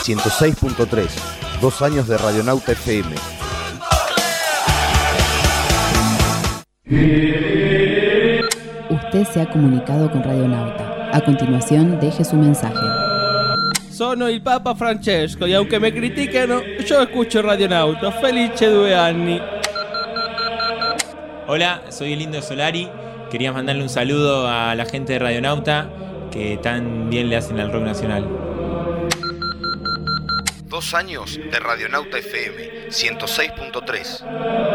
106.3. 2 años de Radionauta FM. Usted se ha comunicado con Radionauta. A continuación, deje su mensaje. Sono il Papa Francesco y aunque me criticano, yo escucho Radionauta. Felice 2 anni. Hola, soy el Indio Solari. Quería mandarle un saludo a la gente de Radionauta que tan bien le hacen al rock nacional. 2 años de Radionauta FM 106.3.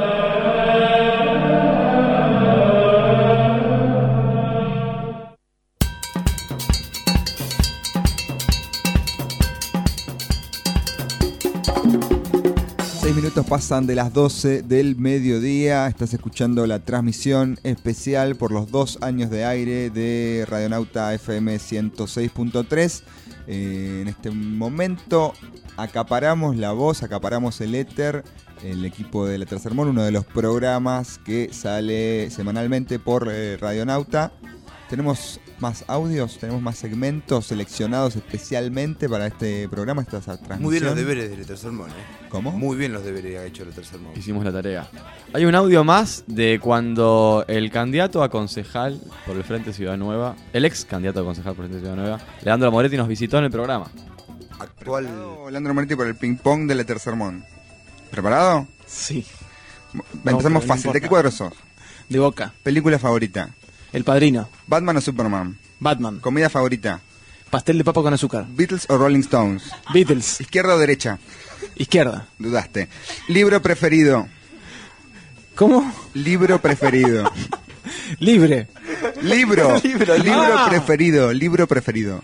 6 minutos pasan de las 12 del mediodía. Estás escuchando la transmisión especial por los 2 años de aire de Radionauta FM 106.3. En este momento acaparamos la voz, acaparamos el éter, el equipo de La Tercer Mon, uno de los programas que sale semanalmente por Radionauta. Tenemos más audios, tenemos más segmentos seleccionados especialmente para este programa, esta transmisión. Muy bien los deberes de La Tercer Mon, ¿Cómo? Muy bien los deberes ha hecho La Tercer Mon. Hicimos la tarea. Hay un audio más de cuando el candidato a concejal por el Frente Ciudad Nueva, el ex candidato a concejal por el Frente Ciudad Nueva, Leandro Moretti, nos visitó en el programa. Actual. Leandro Moretti por el ping pong de La Tercer Mon. ¿Preparado? Sí. Empecemos no fácil. importa. ¿De qué cuadro sos? De Boca. ¿Película favorita? El Padrino. ¿Batman o Superman? Batman. ¿Comida favorita? Pastel de papa con azúcar. ¿Beatles o Rolling Stones? Beatles. ¿Izquierda o derecha? Izquierda. Dudaste. ¿Libro preferido? ¿Cómo? Libro preferido. Libre. Libro. Libro. Libro preferido. Libro preferido.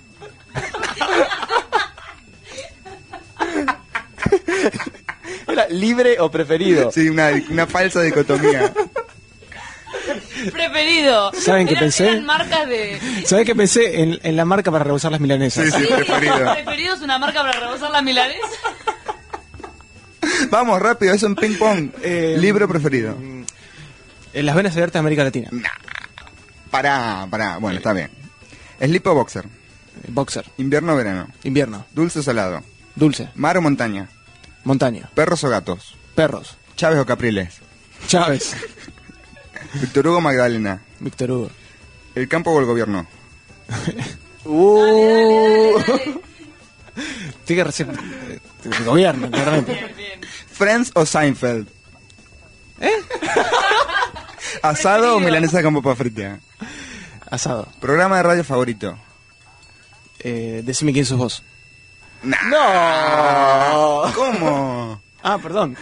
¿Era libre o preferido? Sí, una falsa dicotomía. Preferido. ¿Saben qué pensé? Eran marcas de... ¿Sabés qué pensé? En la marca para rebozar las milanesas. Sí, preferido. Preferido es una marca para rebozar la milanesa. Vamos, rápido, es un ping pong. Libro preferido. En las venas abiertas de América Latina. Pará. Bueno, está bien. ¿Slip o boxer? Boxer. ¿Invierno o verano? Invierno. ¿Dulce o salado? Dulce. ¿Mar o montaña? Montaña. ¿Perros o gatos? Perros. ¿Chávez o Capriles? Chávez. ¿Victor Hugo o Magdalena? Víctor Hugo. ¿El campo o el gobierno? Tiene que recibir el gobierno, claramente. ¿Friends o Seinfeld? ¿Asado o milanesa con papa frita? Asado. ¿Programa de radio favorito? Decime quién sos vos. ¡No! ¿Cómo? Ah, perdón.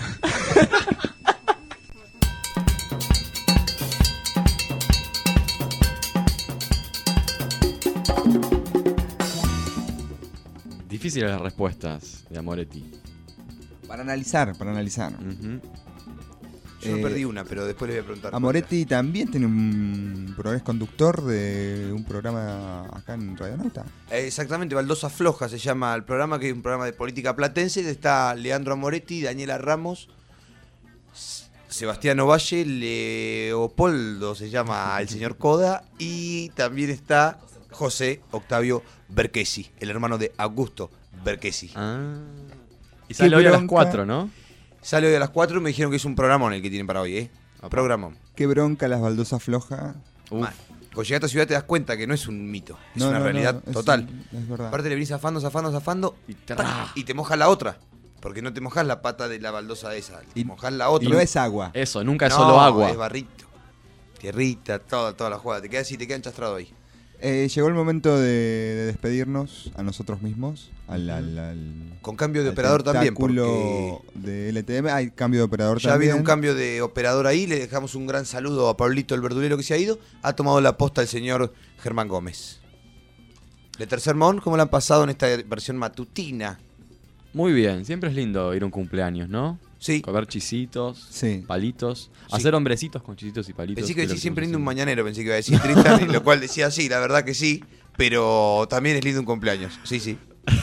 Difíciles las respuestas de Moretti. Para analizar. Uh-huh. Yo me perdí una, pero después le voy a preguntar. A Moretti también tiene es conductor de un programa acá en Radionauta. Exactamente, Baldosa Floja se llama el programa, que es un programa de política platense. Está Leandro Moretti, Daniela Ramos, Sebastián Ovalle, Leopoldo se llama el señor Coda, y también está José Octavio Berquesi, el hermano de Augusto Berquesi. Y sale hoy a las 4, ¿no? Sale hoy a las 4 y me dijeron que es un programón el que tienen para hoy, Programón. Qué bronca las baldosas flojas. Cuando llegas a esta ciudad te das cuenta que no es un mito, es una realidad total. Es verdad. Aparte le venís zafando y te mojas la otra. Porque no te mojas la pata de la baldosa esa, te mojas la otra. Y no es agua. Eso, nunca es solo agua. Es barrito, tierrita, toda la jugada. Te quedas así, te quedan enchastrado ahí. Llegó el momento de despedirnos a nosotros mismos. Con cambio de operador también. Porque de LTM hay cambio de operador ya también. ha habido un cambio de operador ahí. Le dejamos un gran saludo a Pablito el verdulero que se ha ido. Ha tomado la posta el señor Germán Gómez. De Tercer Mon, ¿cómo lo han pasado en esta versión matutina? Muy bien, siempre es lindo ir a un cumpleaños, ¿no? Sí. Comer chisitos, sí. Palitos, Sí. hacer hombrecitos con chisitos y palitos. Pensé que decía siempre lindo un mañanero, pensé que iba a decir Tristan, lo cual decía sí, la verdad que sí, pero también es lindo un cumpleaños, sí.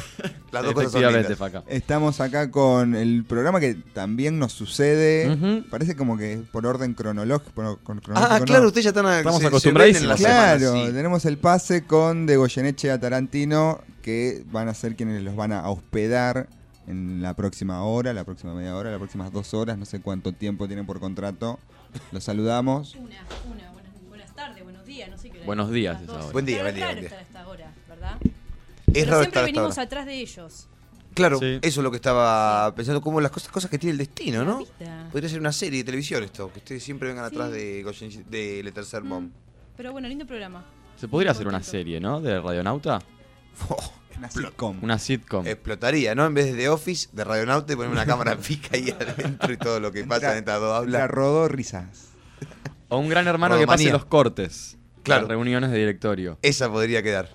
Las dos cosas son lindas. Faca. Estamos acá con el programa que también nos sucede. Ujú. Parece como que por orden cronológico. Ah, claro, ustedes ya Estamos se acostumbradísimos. ven en la Claro, semana, sí. tenemos el pase con de Goyeneche a Tarantino, que van a ser quienes los van a hospedar en la próxima hora, la próxima media hora, las próximas 2 horas, no sé cuánto tiempo tienen por contrato. Los saludamos. Buenas tardes, buenos días, no sé qué hora. Buenos días, Las esa 12. hora. Buen día, Pero buen día, es buen raro día. estar a esta hora, ¿verdad? Es Pero raro siempre estar hasta venimos ahora. atrás de ellos. Claro, Sí. eso es lo que estaba pensando, como las cosas que tiene el destino, ¿no? vida. Podría ser una serie de televisión esto, que ustedes siempre vengan Sí. atrás de Le Tercer Mom. Pero bueno, lindo programa. Se podría hacer una Contento. serie, ¿no? De Radionauta. Una sitcom. Una sitcom. Explotaría, ¿no? En vez de The Office, de Radionauta, y poner una cámara fija ahí adentro y todo lo que pasa en estas dos La aulas. rodó risas. O un gran hermano que Rodomanía. pase los cortes. Claro. Las reuniones de directorio. Esa podría quedar.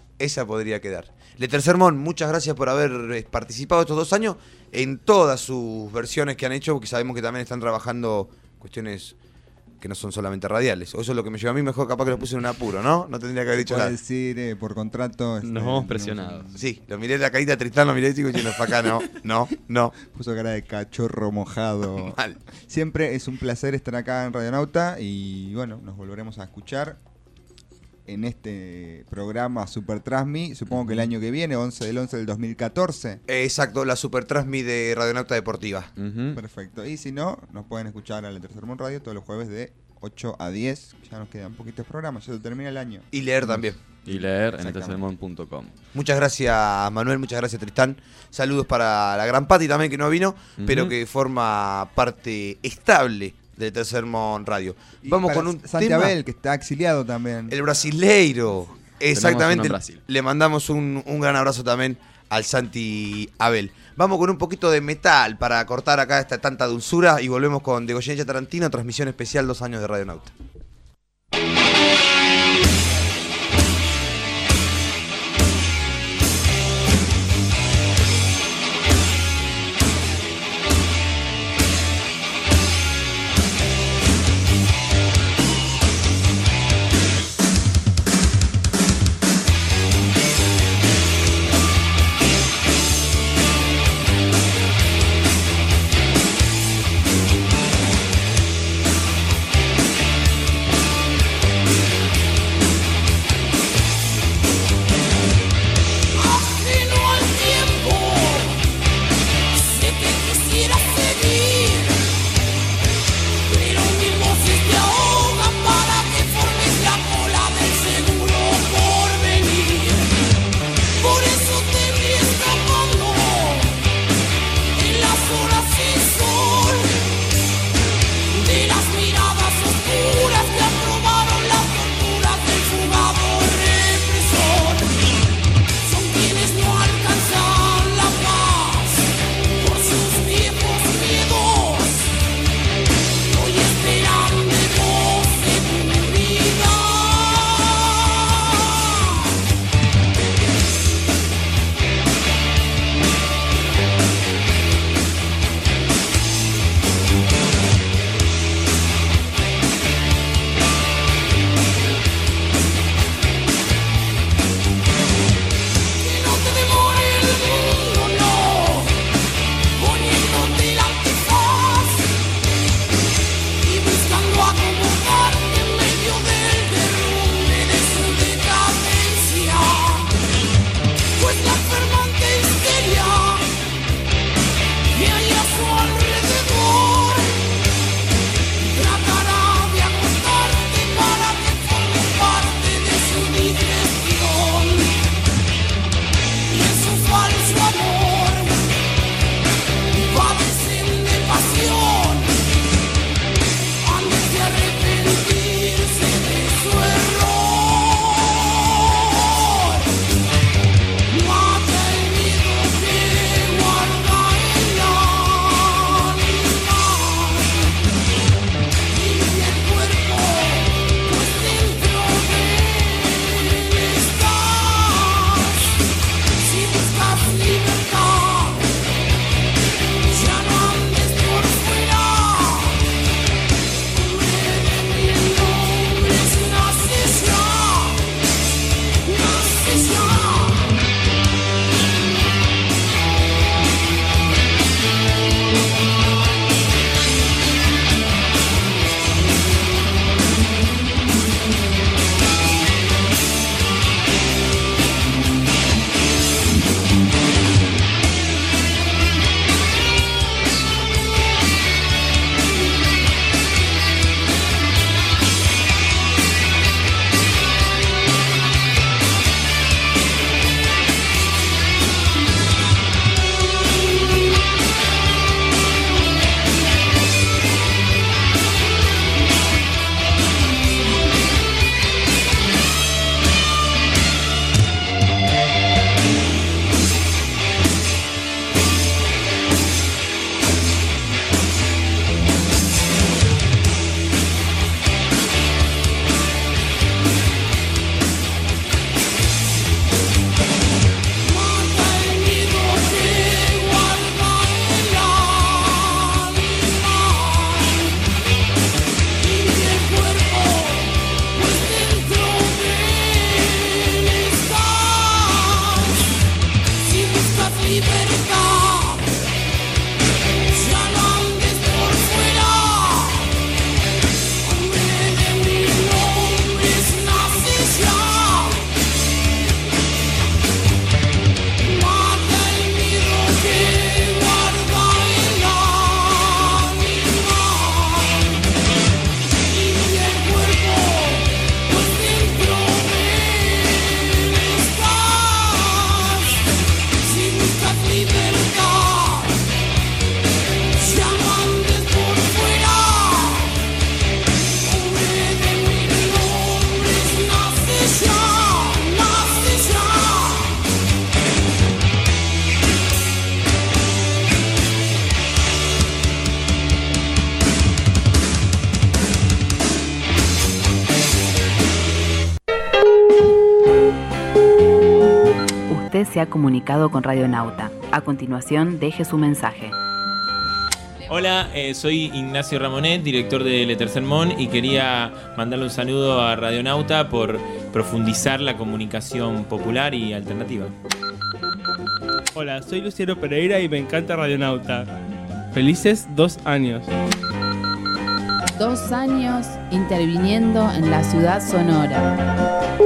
Le Tercer Mon, muchas gracias por haber participado estos 2 años en todas sus versiones que han hecho, porque sabemos que también están trabajando cuestiones que no son solamente radiales. O eso es lo que me lleva a mí, mejor capaz que los puse en un apuro, ¿no? No tendría que haber dicho Puede nada. decir por contrato. Nos vamos presionados. Sí, lo miré la carita a Tristán, lo miré y digo, no, acá no. Puso cara de cachorro mojado. Mal. Siempre es un placer estar acá en Radionauta y bueno, nos volveremos a escuchar en este programa Super Transmi, supongo que el año que viene, 11 del 2014. Exacto, la Super Transmi de Radionauta Deportiva. Ujú. Perfecto. Y si no, nos pueden escuchar a la Tercer Mon Radio todos los jueves de 8 a 10. Ya nos quedan poquitos programas, ya se termina el año. Y leer también. Y leer en Exactamente. etercermon.com. Muchas gracias Manuel, muchas gracias Tristán. Saludos para la gran Pati también que no vino, pero que forma parte estable del Tercer Mon Radio. Y Vamos para con un Santi tema. Abel, que está exiliado también. El brasileiro. Exactamente. uno en Brasil. Le mandamos un gran abrazo también al Santi Abel. Vamos con un poquito de metal para cortar acá esta tanta dulzura y volvemos con De Goyeneche a Tarantino, transmisión especial 2 años de Radionauta. oyente se ha comunicado con Radionauta. A continuación, deje su mensaje. Hola, soy Ignacio Ramonet, director de Le Tercer Mon, y quería mandarle un saludo a Radionauta por profundizar la comunicación popular y alternativa. Hola, soy Luciano Pereira y me encanta Radionauta. Felices 2 años. 2 años interviniendo en la ciudad sonora.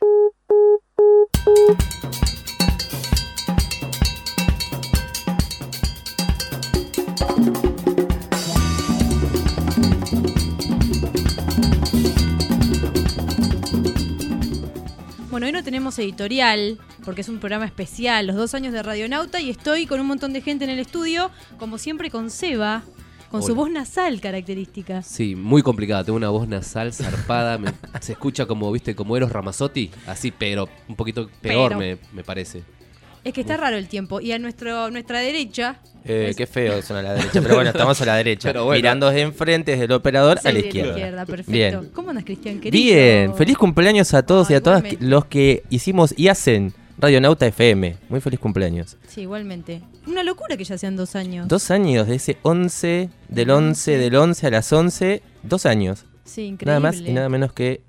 Bueno, hoy no tenemos editorial, porque es un programa especial, los 2 años de Radionauta, y estoy con un montón de gente en el estudio, como siempre con Seba, con su voz nasal característica. Sí, muy complicada, tengo una voz nasal zarpada, se escucha como, viste, como Eros Ramazzotti, así, pero un poquito peor me parece. Es que está raro el tiempo, y a nuestra derecha... Qué feo son a la derecha, pero bueno, estamos a la derecha, Pero bueno. mirando de enfrente desde el operador a la Sí, izquierda. perfecto. Bien. ¿Cómo andas, Cristian, querido? Bien, feliz cumpleaños a todos y a todas igualmente. los que hicimos y hacen Radionauta FM. Muy feliz cumpleaños. Sí, igualmente. Una locura que ya sean 2 años. 2 años de ese 11, del 11 a las 11, 2 años. Sí, increíble. Nada más y nada menos que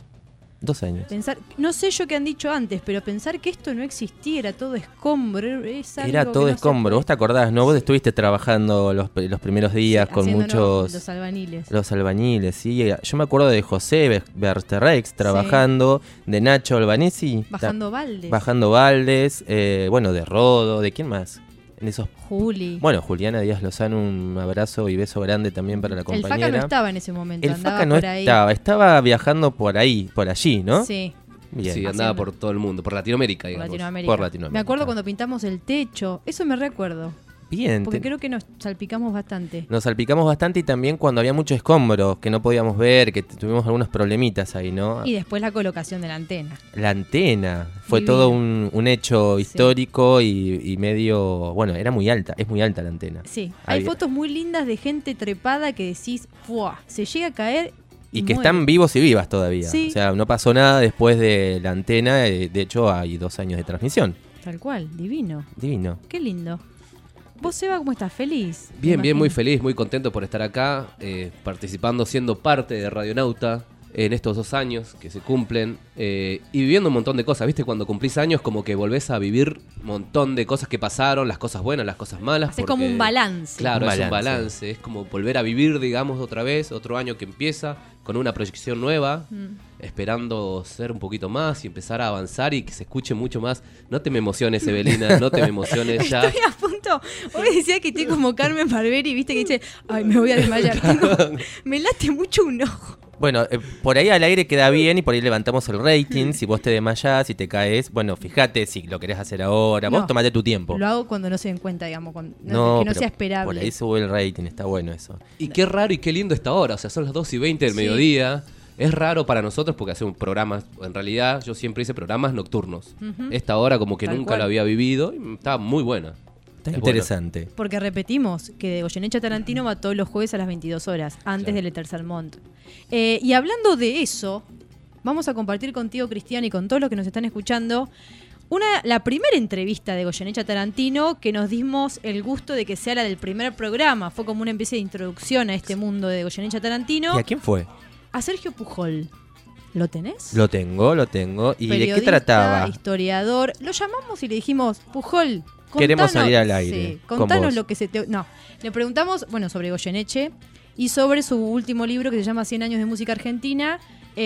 2 años. Pensar, no sé yo qué han dicho antes, pero pensar que esto no existiera, todo escombro, es algo Era todo que no se escombro, vos te acordás, ¿no? Vos estuviste trabajando los primeros días con haciéndonos muchos... los albañiles. Los albañiles, sí. Yo me acuerdo de José Berterrex trabajando, de Nacho Albanesi. Bajando baldes. Bajando baldes, bueno, de Rodo, ¿de quién más? En esos... Juli. Bueno, Juliana Díaz Lozano, un abrazo y beso grande también para la El compañera. Faca no estaba en ese momento, El andaba Faca no por ahí. estaba viajando por ahí, por allí, ¿no? Sí. Bien. Sí, andaba por todo el mundo, por Latinoamérica, Por digamos. Latinoamérica. Por Latinoamérica. Me acuerdo cuando pintamos el techo, eso me recuerdo. Bien. Porque creo que nos salpicamos bastante. Nos salpicamos bastante y también cuando había mucho escombro, que no podíamos ver, que tuvimos algunos problemitas ahí, ¿no? Y después la colocación de la antena. La antena fue Divino. todo un hecho histórico y medio... Bueno, era muy alta, es muy alta la antena. Sí, hay Había- fotos muy lindas de gente trepada que decís, ¡fua! Se llega a caer Y que muere. están vivos y vivas todavía. Sí. O sea, no pasó nada después de la antena, de hecho hay 2 años de transmisión. Tal cual, divino. Divino. Qué lindo. ¿Vos, Seba, cómo estás? ¿Feliz? Bien, Me bien, muy imagino. feliz, muy contento por estar acá, participando, siendo parte de Radionauta en estos 2 años que se cumplen y viviendo un montón de cosas. ¿Viste? Cuando cumplís años como que volvés a vivir un montón de cosas que pasaron, las cosas buenas, las cosas malas. Haces como un balance. Claro, Un es un balance. balance, es como volver a vivir, digamos, otra vez, otro año que empieza con una proyección nueva, esperando ser un poquito más y empezar a avanzar y que se escuche mucho más. No te me emociones, Evelina, no te me emociones ya. Estoy a punto. Hoy decía que estoy como Carmen Barberi, viste que dice, ay, me voy a desmayar. Me late mucho un ojo. Bueno, por ahí al aire queda bien y por ahí levantamos el rating. Si vos te desmayás, si te caes, bueno, fíjate si lo querés hacer ahora. Vos No, tomate tu tiempo. Lo hago cuando no se den cuenta, digamos, que No, no pero sea esperable. por ahí sube el rating, está bueno eso. Y qué raro y qué lindo esta hora, o sea, son las 2:20 del Sí. mediodía. Es raro para nosotros porque hacemos programas, en realidad yo siempre hice programas nocturnos. Ujú. Esta hora como que Tal nunca cual. la había vivido y estaba muy buena. Está Es interesante. Porque repetimos que de Goyeneche a Tarantino va todos los jueves a las 22 horas, antes del Tercer Mont. Y hablando de eso, vamos a compartir contigo, Cristian, y con todos los que nos están escuchando, la primera entrevista de Goyeneche a Tarantino que nos dimos el gusto de que sea la del primer programa. Fue como una especie de introducción a este mundo de Goyeneche a Tarantino. ¿Y a quién fue? A Sergio Pujol. ¿Lo tenés? Lo tengo. ¿Y de qué Periodista, trataba? Historiador. Lo llamamos y le dijimos, Pujol, Queremos contanos- salir al aire Sí, con contanos vos. lo que se te... No, le preguntamos, bueno, sobre Goyeneche y sobre su último libro que se llama 100 años de música argentina.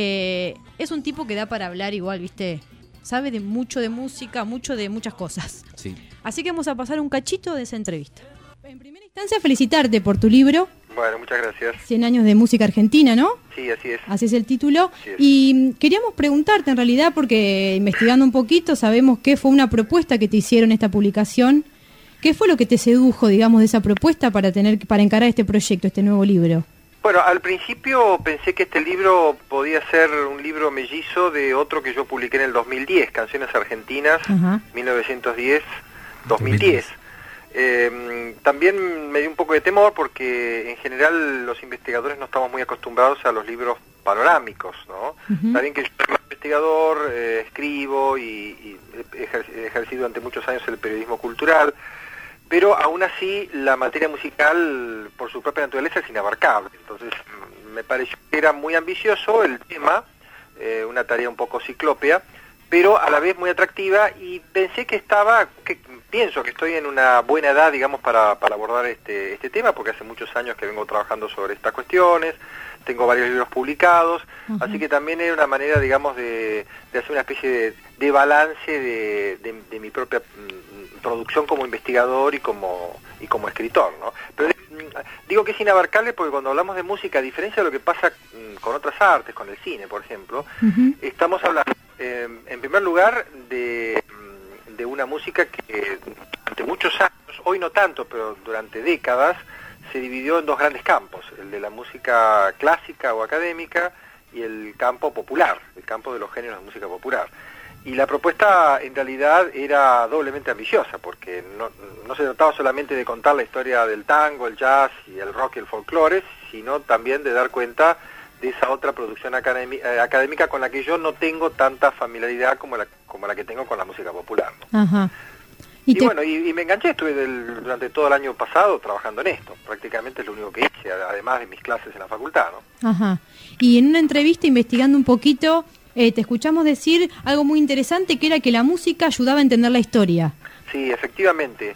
Es un tipo que da para hablar igual, ¿viste? Sabe de mucho de música, mucho de muchas cosas. Sí. Así que vamos a pasar un cachito de esa entrevista. En primera instancia, felicitarte por tu libro, Bueno, muchas gracias. 100 años de música argentina, ¿no? Sí, así es. Así es el título. Así es. Y queríamos preguntarte en realidad, porque investigando un poquito sabemos que fue una propuesta que te hicieron esta publicación. ¿Qué fue lo que te sedujo, digamos, de esa propuesta para encarar este proyecto, este nuevo libro? Bueno, al principio pensé que este libro podía ser un libro mellizo de otro que yo publiqué en el 2010, Canciones Argentinas, Ajá. 1910-2010. También me dio un poco de temor porque en general los investigadores no estamos muy acostumbrados a los libros panorámicos, ¿no? Ujú. Está bien que yo soy investigador, escribo y he ejercido durante muchos años el periodismo cultural, pero aún así la materia musical por su propia naturaleza es inabarcable. Entonces me pareció que era muy ambicioso el tema, una tarea un poco ciclópea, pero a la vez muy atractiva, y pensé que pienso que estoy en una buena edad, digamos, para abordar este tema, porque hace muchos años que vengo trabajando sobre estas cuestiones, tengo varios libros publicados, así que también era una manera, digamos, de hacer una especie de balance de mi propia producción como investigador y como escritor, ¿no? Pero digo que es inabarcable porque cuando hablamos de música, a diferencia de lo que pasa con otras artes, con el cine, por ejemplo, estamos hablando, en primer lugar, de una música que durante muchos años, hoy no tanto, pero durante décadas, se dividió en dos grandes campos, el de la música clásica o académica y el campo popular, el campo de los géneros de música popular. Y la propuesta en realidad era doblemente ambiciosa, porque no se trataba solamente de contar la historia del tango, el jazz y el rock y el folclore, sino también de dar cuenta de esa otra producción académica con la que yo no tengo tanta familiaridad como la que tengo con la música popular, ¿no? Ajá. Y bueno, y me enganché, estuve durante todo el año pasado trabajando en esto, prácticamente es lo único que hice, además de mis clases en la facultad, ¿no? Ajá. Y en una entrevista investigando un poquito, te escuchamos decir algo muy interesante, que era que la música ayudaba a entender la historia. Sí, efectivamente.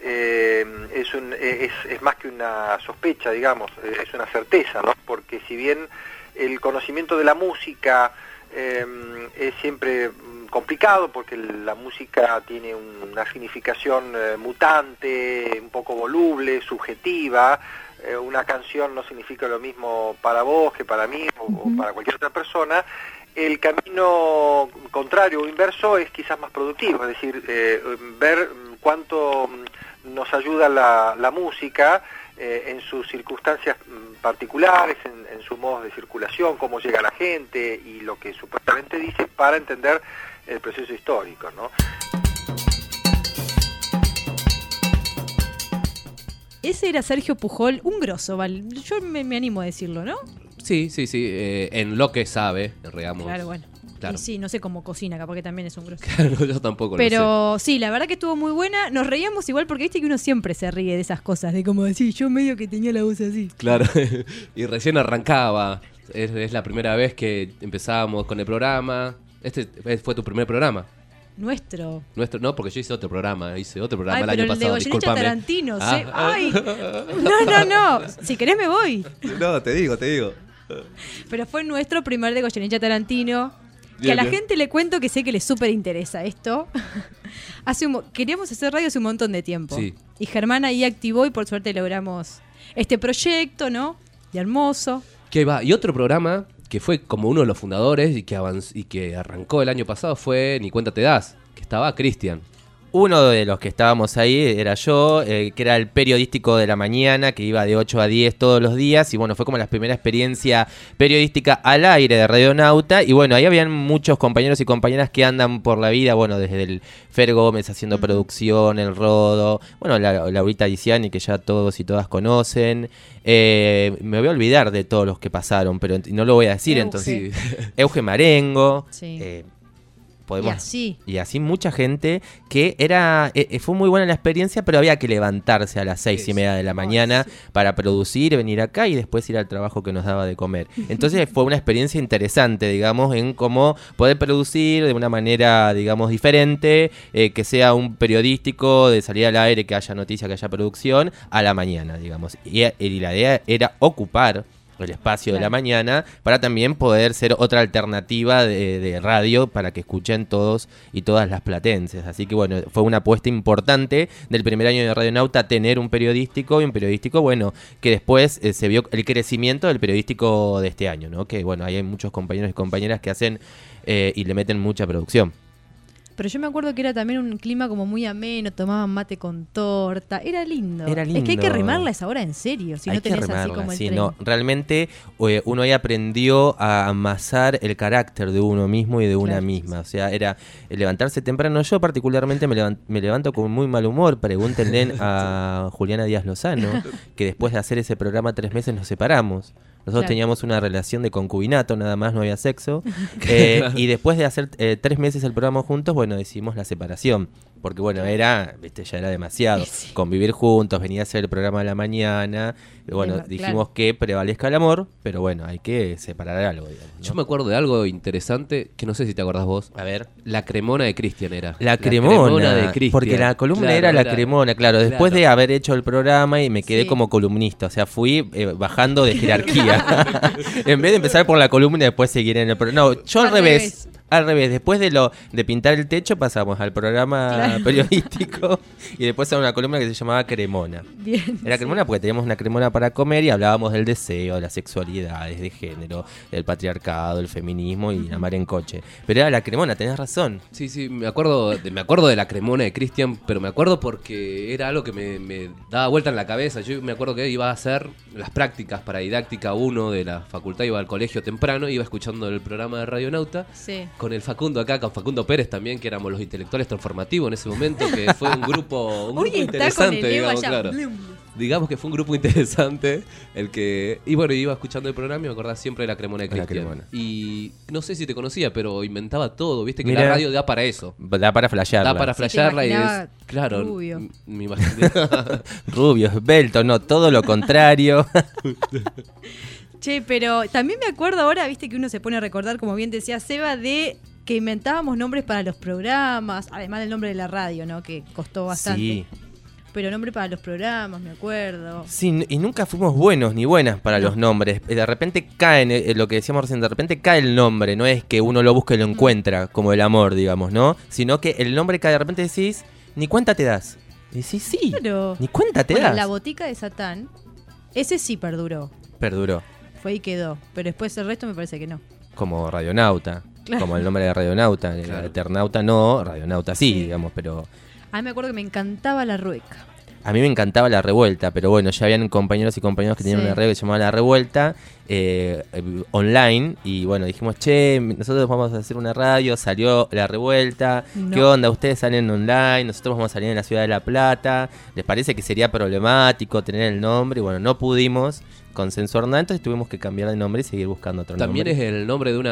Es más que una sospecha, digamos, es una certeza, ¿no? Porque si bien el conocimiento de la música es siempre complicado, porque la música tiene una significación mutante, un poco voluble, subjetiva, una canción no significa lo mismo para vos que para mí o para cualquier otra persona. El camino contrario o inverso es quizás más productivo, es decir, ver cuánto nos ayuda la música en sus circunstancias particulares, en sus modos de circulación, cómo llega la gente y lo que supuestamente dice para entender el proceso histórico, ¿no? Ese era Sergio Pujol, un grosso, ¿vale? Yo me animo a decirlo, ¿no? Sí, en lo que sabe, digamos. Claro, bueno. Claro. Y sí, no sé cómo cocina, capaz que también es un grosso. Claro, yo tampoco lo sé. Pero sí, la verdad que estuvo muy buena. Nos reíamos igual porque viste que uno siempre se ríe de esas cosas, de como decir, yo medio que tenía la voz así. Claro, y recién arrancaba. Es la primera vez que empezábamos con el programa. Este fue tu primer programa. Nuestro, no, porque yo hice otro programa el año pero pasado, el de discúlpame. Tarantino, Ah. ¿sí? ¡Ay! No. Si querés me voy. No, te digo. Pero fue nuestro primer de Goyeneche Tarantino. Que Bien, a la bien. gente le cuento que sé que les súper interesa esto. Queríamos hacer radio hace un montón de tiempo. Sí. Y Germán ahí activó y por suerte logramos este proyecto, ¿no? De hermoso. Que ahí va. Y otro programa que fue como uno de los fundadores y que arrancó el año pasado fue Ni Cuenta Te Das, que estaba Cristian. Uno de los que estábamos ahí era yo, que era el periodístico de la mañana, que iba de 8 a 10 todos los días. Y bueno, fue como la primera experiencia periodística al aire de Radionauta. Y bueno, ahí habían muchos compañeros y compañeras que andan por la vida, bueno, desde el Fer Gómez haciendo producción, el Rodo, bueno, Laurita Diciani, que ya todos y todas conocen. Me voy a olvidar de todos los que pasaron, pero no lo voy a decir, entonces. Euge Marengo. Sí. Y así mucha gente que fue muy buena la experiencia, pero había que levantarse a las 6:30 de la mañana para producir, venir acá y después ir al trabajo que nos daba de comer. Entonces fue una experiencia interesante, digamos, en cómo poder producir de una manera, digamos, diferente, que sea un periodístico de salir al aire, que haya noticia, que haya producción, a la mañana, digamos. Y la idea era ocupar el espacio de la mañana para también poder ser otra alternativa de radio para que escuchen todos y todas las platenses. Así que bueno, fue una apuesta importante del primer año de Radionauta tener un periodístico, y un periodístico, bueno, que después se vio el crecimiento del periodístico de este año, ¿no? Que bueno, ahí hay muchos compañeros y compañeras que hacen y le meten mucha producción. Pero yo me acuerdo que era también un clima como muy ameno, tomaban mate con torta, era lindo. Era lindo. Es que hay que remarla esa hora en serio, si no tenés así como el tren. No, realmente uno ahí aprendió a amasar el carácter de uno mismo y de una misma. O sea, era levantarse temprano. Yo particularmente me levanto con muy mal humor. Pregúntenle a Juliana Díaz Lozano, que después de hacer ese programa 3 meses nos separamos. Nosotros Claro. teníamos una relación de concubinato, nada más, no había sexo. Y después de hacer 3 meses el programa juntos, bueno, decidimos la separación. Porque bueno, ya era demasiado. Convivir juntos, venía a hacer el programa a la mañana. Y bueno, Claro. dijimos que prevalezca el amor, pero bueno, hay que separar algo, digamos, ¿no? Yo me acuerdo de algo interesante que no sé si te acordás vos. A ver. La cremona de Cristian era. La cremona, de Cristian. porque la columna Claro, era la cremona, claro. Después de haber hecho el programa y me quedé como columnista, o sea, fui bajando de jerarquía. En vez de empezar por la columna y después seguir en el programa. No, yo al revés. Al revés, después de pintar el techo pasamos al programa periodístico y después a una columna que se llamaba Cremona. Bien, Era cremona porque teníamos una cremona para comer y hablábamos del deseo, de las sexualidades, de género, del patriarcado, del feminismo y la mar en coche. Pero era la cremona, tenés razón. Sí, me acuerdo de la cremona de Cristian, pero me acuerdo porque era algo que me daba vuelta en la cabeza. Yo me acuerdo que iba a hacer las prácticas para didáctica 1 de la facultad, iba al colegio temprano, iba escuchando el programa de Radionauta. Sí. Con el Facundo acá, con Facundo Pérez también, que éramos los intelectuales transformativos en ese momento, que fue un grupo Hoy está interesante, con el ego digamos, allá. claro. Digamos que fue un grupo interesante el que... Y bueno, iba escuchando el programa y me acordaba siempre de la cremona de La Cristian. cremona. Y no sé si te conocía, pero inventaba todo, viste que Mirá. la radio da para eso. Da para flashearla. Da para flashearla y es... Claro, rubio. me imaginé. Rubio, esbelto, no, todo lo contrario. Che, pero también me acuerdo ahora, viste que uno se pone a recordar, como bien decía Seba, de que inventábamos nombres para los programas, además del nombre de la radio, ¿no? Que costó bastante. Sí. Pero nombre para los programas, me acuerdo. Sí, y nunca fuimos buenos ni buenas para los nombres. De repente caen, lo que decíamos recién, de repente cae el nombre. No es que uno lo busque y lo encuentra, como el amor, digamos, ¿no? Sino que el nombre cae, de repente decís, ni cuenta te das. Y decís, sí, Pero, ni cuenta te bueno, das. La botica de Satán, ese sí perduró. Perduró. Fue y quedó. Pero después el resto me parece que no. Como Radionauta. Claro. Como el nombre de Radionauta. Claro. Eternauta no, Radionauta sí, digamos, pero... A mí me acuerdo que me encantaba la rueca. A mí me encantaba La Revuelta, pero bueno, ya habían compañeros y compañeros que tenían Sí. una radio que se llamaba La Revuelta online y bueno, dijimos, che, nosotros vamos a hacer una radio, salió La Revuelta, No. ¿qué onda? Ustedes salen online, nosotros vamos a salir en la ciudad de La Plata, ¿les parece que sería problemático tener el nombre? Y bueno, no pudimos consensuar nada, entonces tuvimos que cambiar de nombre y seguir buscando otro También nombre. es el nombre de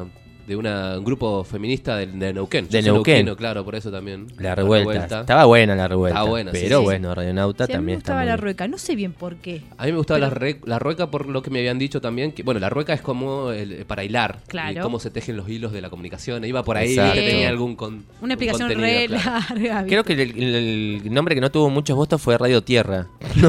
un grupo feminista de Neuquén. De Yo soy Neuquén. neuquino, claro, por eso también. La Revuelta. Estaba buena La Revuelta, Estaba buena, sí, pero sí. bueno, Radionauta Sí, a mí me también está gustaba muy la bien. rueca. No sé bien por qué. A mí me gustaba Pero- la rueca por lo que me habían dicho también. Que, bueno, la rueca es como para hilar. Claro. Y cómo se tejen los hilos de la comunicación. Iba por ahí, Exacto. ¿viste? Tenía algún Una explicación contenido, re claro. larga. ¿viste? Creo que el nombre que no tuvo muchos votos fue Radio Tierra.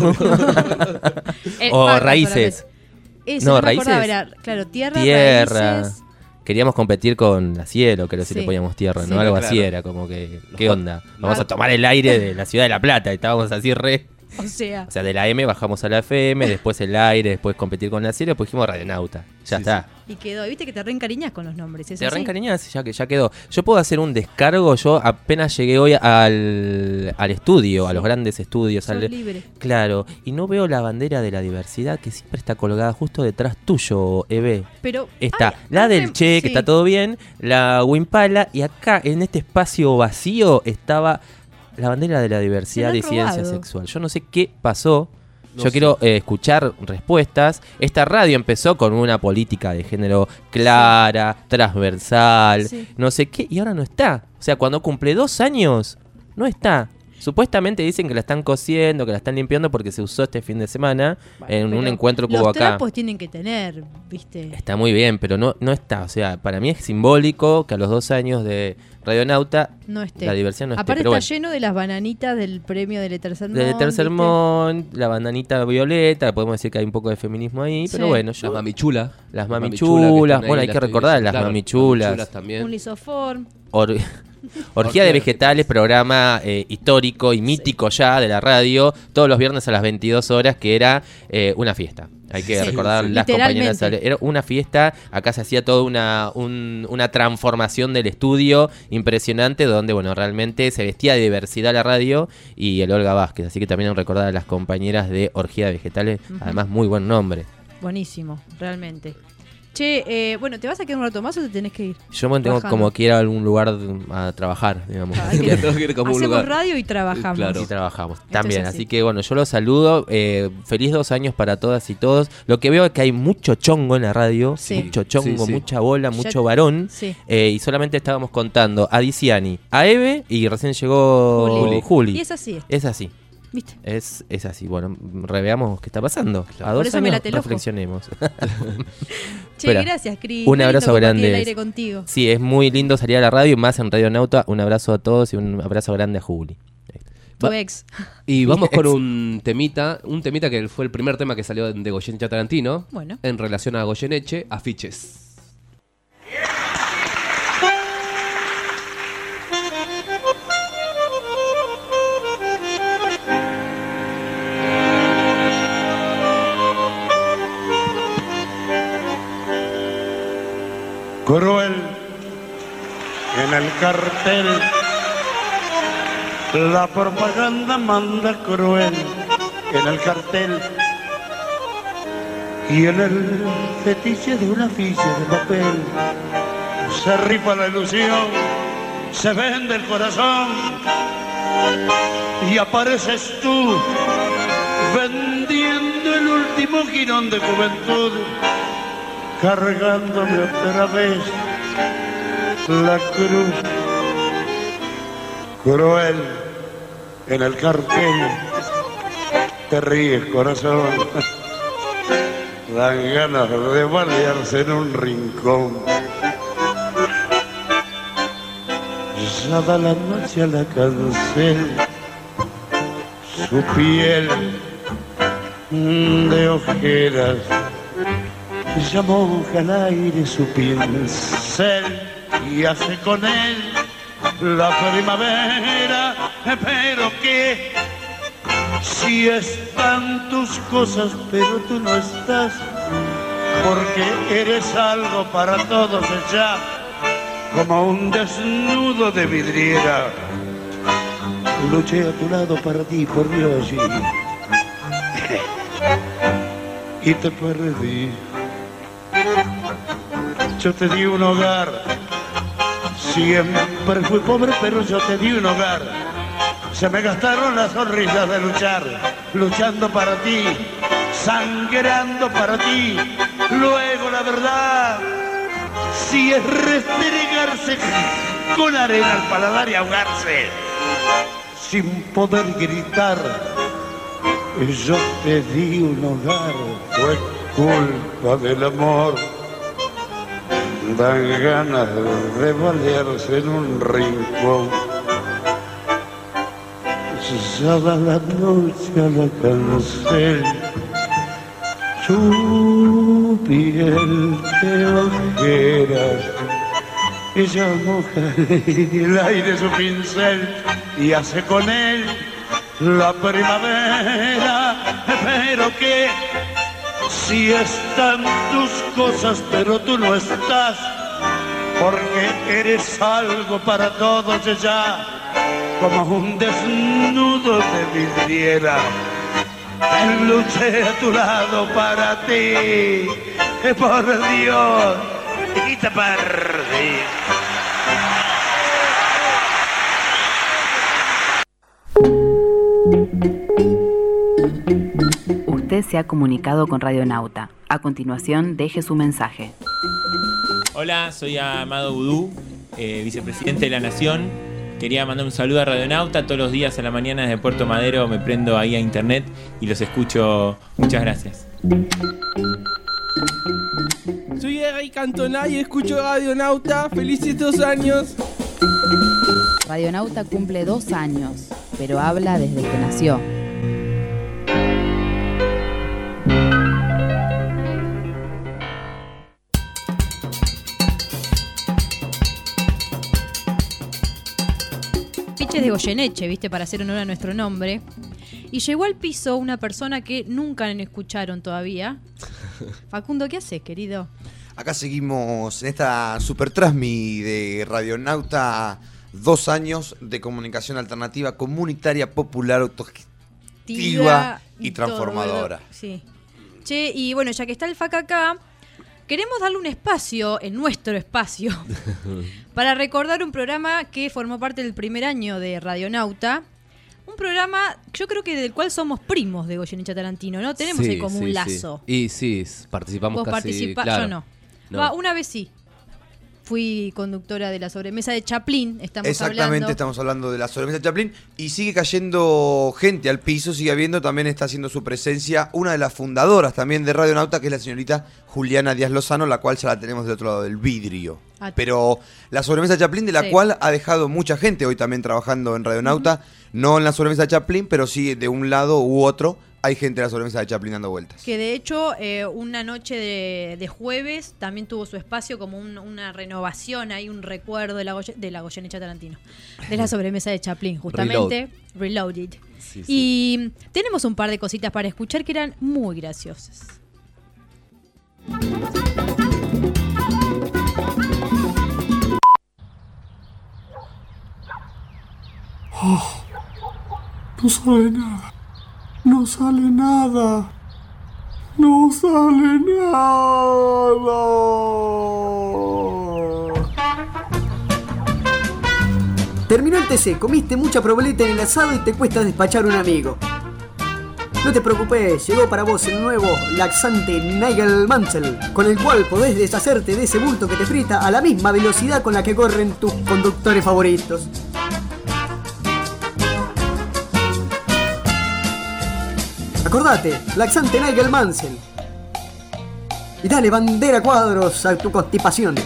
O Paca, Raíces. solamente. Eso, No, no me acordaba, Raíces. era, claro, tierra, Tierra. raíces. Queríamos competir con la Cielo, creo, si Sí. le poníamos tierra, Sí. ¿no? Algo Claro. así era, como que, ¿qué Los- onda? Vamos a tomar el aire de la ciudad de La Plata, y estábamos así re... O sea, O sea, de la M bajamos a la FM, después el aire, después competir con la Cielo, después dijimos Radionauta. Ya Sí, está. y quedó. Viste que te reencariñas con los nombres. ¿Es Te así? reencariñás, ya quedó. Yo puedo hacer un descargo, yo apenas llegué hoy al estudio, a los grandes estudios. Sos libre. Claro, y no veo la bandera de la diversidad que siempre está colgada justo detrás tuyo, Eve. Pero Está ay, la del ay, Che, que sí. está todo bien, la Wimpala, y acá en este espacio vacío estaba la bandera de la Se diversidad la de han disidencia robado. sexual. Yo no sé qué pasó. No Yo sé. quiero escuchar respuestas. Esta radio empezó con una política de género clara, transversal, Sí. no sé qué, y ahora no está. O sea, cuando cumple 2 años, no está. Supuestamente dicen que la están cosiendo, que la están limpiando porque se usó este fin de semana en un Pero encuentro que los hubo acá. trapos tienen que tener, ¿viste? Está muy bien, pero no está. O sea, para mí es simbólico que a los 2 años de Radionauta No esté. la diversión no esté. Aparte Pero está bueno, lleno de las bananitas del premio del Tercer desde Mundo. Tercer Mon, la bandanita violeta, podemos decir que hay un poco de feminismo ahí, pero Sí. bueno, yo... Las mamichulas. Las que mamichulas, están ahí, bueno, hay las que estoy recordar viendo, las claro, mamichulas. también. Un lisoform. Orgía de Vegetales, programa histórico y mítico ya de la radio, todos los viernes a las 22 horas, que era una fiesta. Hay que Sí, recordar sí. las compañeras. Literalmente. Era una fiesta, acá se hacía toda una transformación del estudio impresionante, donde bueno, realmente se vestía de diversidad la radio y el Olga Vázquez. Así que también hay que recordar a las compañeras de Orgía de Vegetales, Ujú. además muy buen nombre. Buenísimo, realmente. Che, bueno, ¿te vas a quedar un rato más o te tenés que ir? Yo me tengo como que ir a algún lugar a trabajar, digamos. Hacemos radio y trabajamos. Claro. Y trabajamos también. Así que bueno, yo los saludo. Feliz 2 años para todas y todos. Lo que veo es que hay mucho chongo en la radio. Sí. Mucho chongo, Sí. mucha bola, mucho varón. Sí. Y solamente estábamos contando a Diciani, a Eve y recién llegó Juli. Y es así. Es así. ¿Viste? Es así. Bueno, reveamos qué está pasando. A Por 2 eso me años late el ojo. reflexionemos. Che, Espera. gracias, Cris. Un Qué abrazo lindo compartir grande. el aire contigo. Sí, es muy lindo salir a la radio, más en Radio Nauta. Un abrazo a todos y un abrazo grande a Juli. Tu ex. Y vamos Mi con ex. un temita que fue el primer tema que salió de Goyeneche Tarantino. Bueno. En relación a Goyeneche, Afiches. Cruel en el cartel, la propaganda manda cruel en el cartel y en el fetiche de una ficha de papel se rifa la ilusión, se vende el corazón y apareces tú vendiendo el último jirón de juventud, cargándome otra vez la cruz. Cruel en el cartel, te ríes corazón, dan ganas de balearse en un rincón. Ya da la noche a la cancel, su piel de ojeras ya moja al aire su pincel y hace con él la primavera, pero que si están tus cosas pero tú no estás, porque eres algo para todos ya, como un desnudo de vidriera. Luché a tu lado para ti, por Dios, y te perdí. Yo te di un hogar, siempre fui pobre, pero yo te di un hogar. Se me gastaron las sonrisas de luchar, luchando para ti, sangrando para ti. Luego la verdad, si es restregarse con arena al paladar y ahogarse, sin poder gritar, yo te di un hogar, fue culpa del amor. Dan ganas de balearse en un rincón. Ya da la noche a la cancel, su piel de ojeras, ella moja el aire su pincel y hace con él la primavera, pero que si están tus cosas pero tú no estás, porque eres algo para todos ya, como un desnudo de vidriera. Luché a tu lado para ti, por Dios, y te perdí. Usted se ha comunicado con Radionauta. A continuación, deje su mensaje. Hola, soy Amado Vudú, vicepresidente de la Nación. Quería mandar un saludo a Radionauta. Todos los días a la mañana desde Puerto Madero me prendo ahí a internet y los escucho. Muchas gracias. Soy Eric Cantona y escucho Radionauta. ¡Felices 2 años! Radionauta cumple 2 años, pero habla desde que nació. Piches de Goyeneche, viste, para hacer honor a nuestro nombre. Y llegó al piso una persona que nunca escucharon todavía. Facundo, ¿qué haces, querido? Acá seguimos en esta super transmi de Radionauta, 2 años de comunicación alternativa, comunitaria, popular, autogestiva y transformadora. Sí. Che, y bueno, ya que está el FAC acá, queremos darle un espacio, en nuestro espacio, para recordar un programa que formó parte del primer año de Radionauta. Un programa, yo creo que del cual somos primos de Goyeneche Tarantino, ¿no? Tenemos ahí como un lazo. Y sí, participamos Vos casi, claro. Yo no. Una vez sí. Fui conductora de la sobremesa de Chaplin, Exactamente, estamos hablando de la sobremesa de Chaplin. Y sigue cayendo gente al piso, sigue habiendo, también está haciendo su presencia una de las fundadoras también de Radionauta, que es la señorita Juliana Díaz Lozano, la cual ya la tenemos del otro lado del vidrio. Pero la sobremesa de Chaplin, de la cual ha dejado mucha gente hoy también trabajando en Radionauta, no en la sobremesa de Chaplin, pero sí de un lado u otro. Hay gente de la sobremesa de Chaplin dando vueltas. Que de hecho, una noche de jueves también tuvo su espacio como una renovación, hay un recuerdo de la Goyeneche Tarantino. De la sobremesa de Chaplin, justamente. Reloaded. Sí. Y tenemos un par de cositas para escuchar que eran muy graciosas. No sale nada. No sale nada. No sale nada. Terminó el TC, comiste mucha proboleta en el asado y te cuesta despachar un amigo. No te preocupes, llegó para vos el nuevo laxante Nigel Mansell, con el cual podés deshacerte de ese bulto que te frita a la misma velocidad con la que corren tus conductores favoritos. Acordate, laxante Nigel Mansell. Y dale bandera cuadros a tu constipación.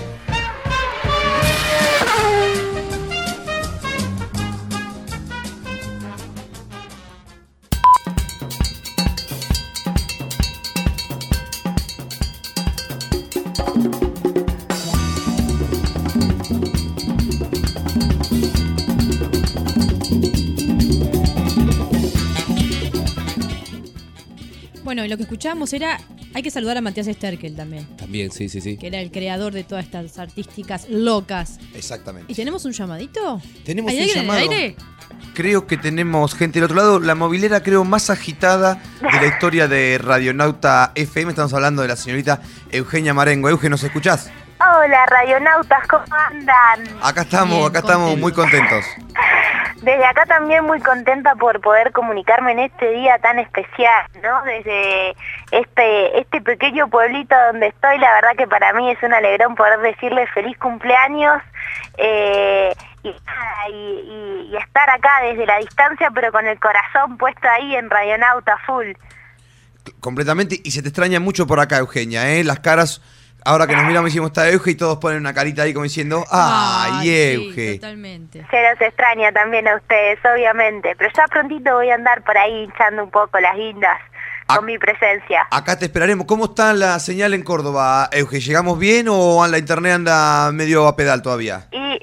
Bueno, y lo que escuchábamos era, hay que saludar a Matías Sterkel también. También, sí. Que era el creador de todas estas artísticas locas. Exactamente. ¿Y tenemos un llamadito? Tenemos ¿Hay un alguien llamado. en el aire? Creo que tenemos gente del otro lado, la movilera creo más agitada de la historia de Radionauta FM. Estamos hablando de la señorita Eugenia Marengo. Euge, ¿nos escuchás? Hola, radionautas, ¿cómo andan? Acá estamos muy contentos. Desde acá también muy contenta por poder comunicarme en este día tan especial, ¿no? Desde este pequeño pueblito donde estoy, la verdad que para mí es un alegrón poder decirle feliz cumpleaños y estar acá desde la distancia, pero con el corazón puesto ahí en Radionauta full. Completamente, y se te extraña mucho por acá, Eugenia, ¿eh? Las caras, ahora que nos miramos hicimos está Euge y todos ponen una carita ahí como diciendo, ¡ay, Euge! Sí, totalmente. Se los extraña también a ustedes, obviamente, pero ya prontito voy a andar por ahí hinchando un poco las guindas con mi presencia. Acá te esperaremos. ¿Cómo está la señal en Córdoba, Euge? ¿Llegamos bien o la internet anda medio a pedal todavía? Y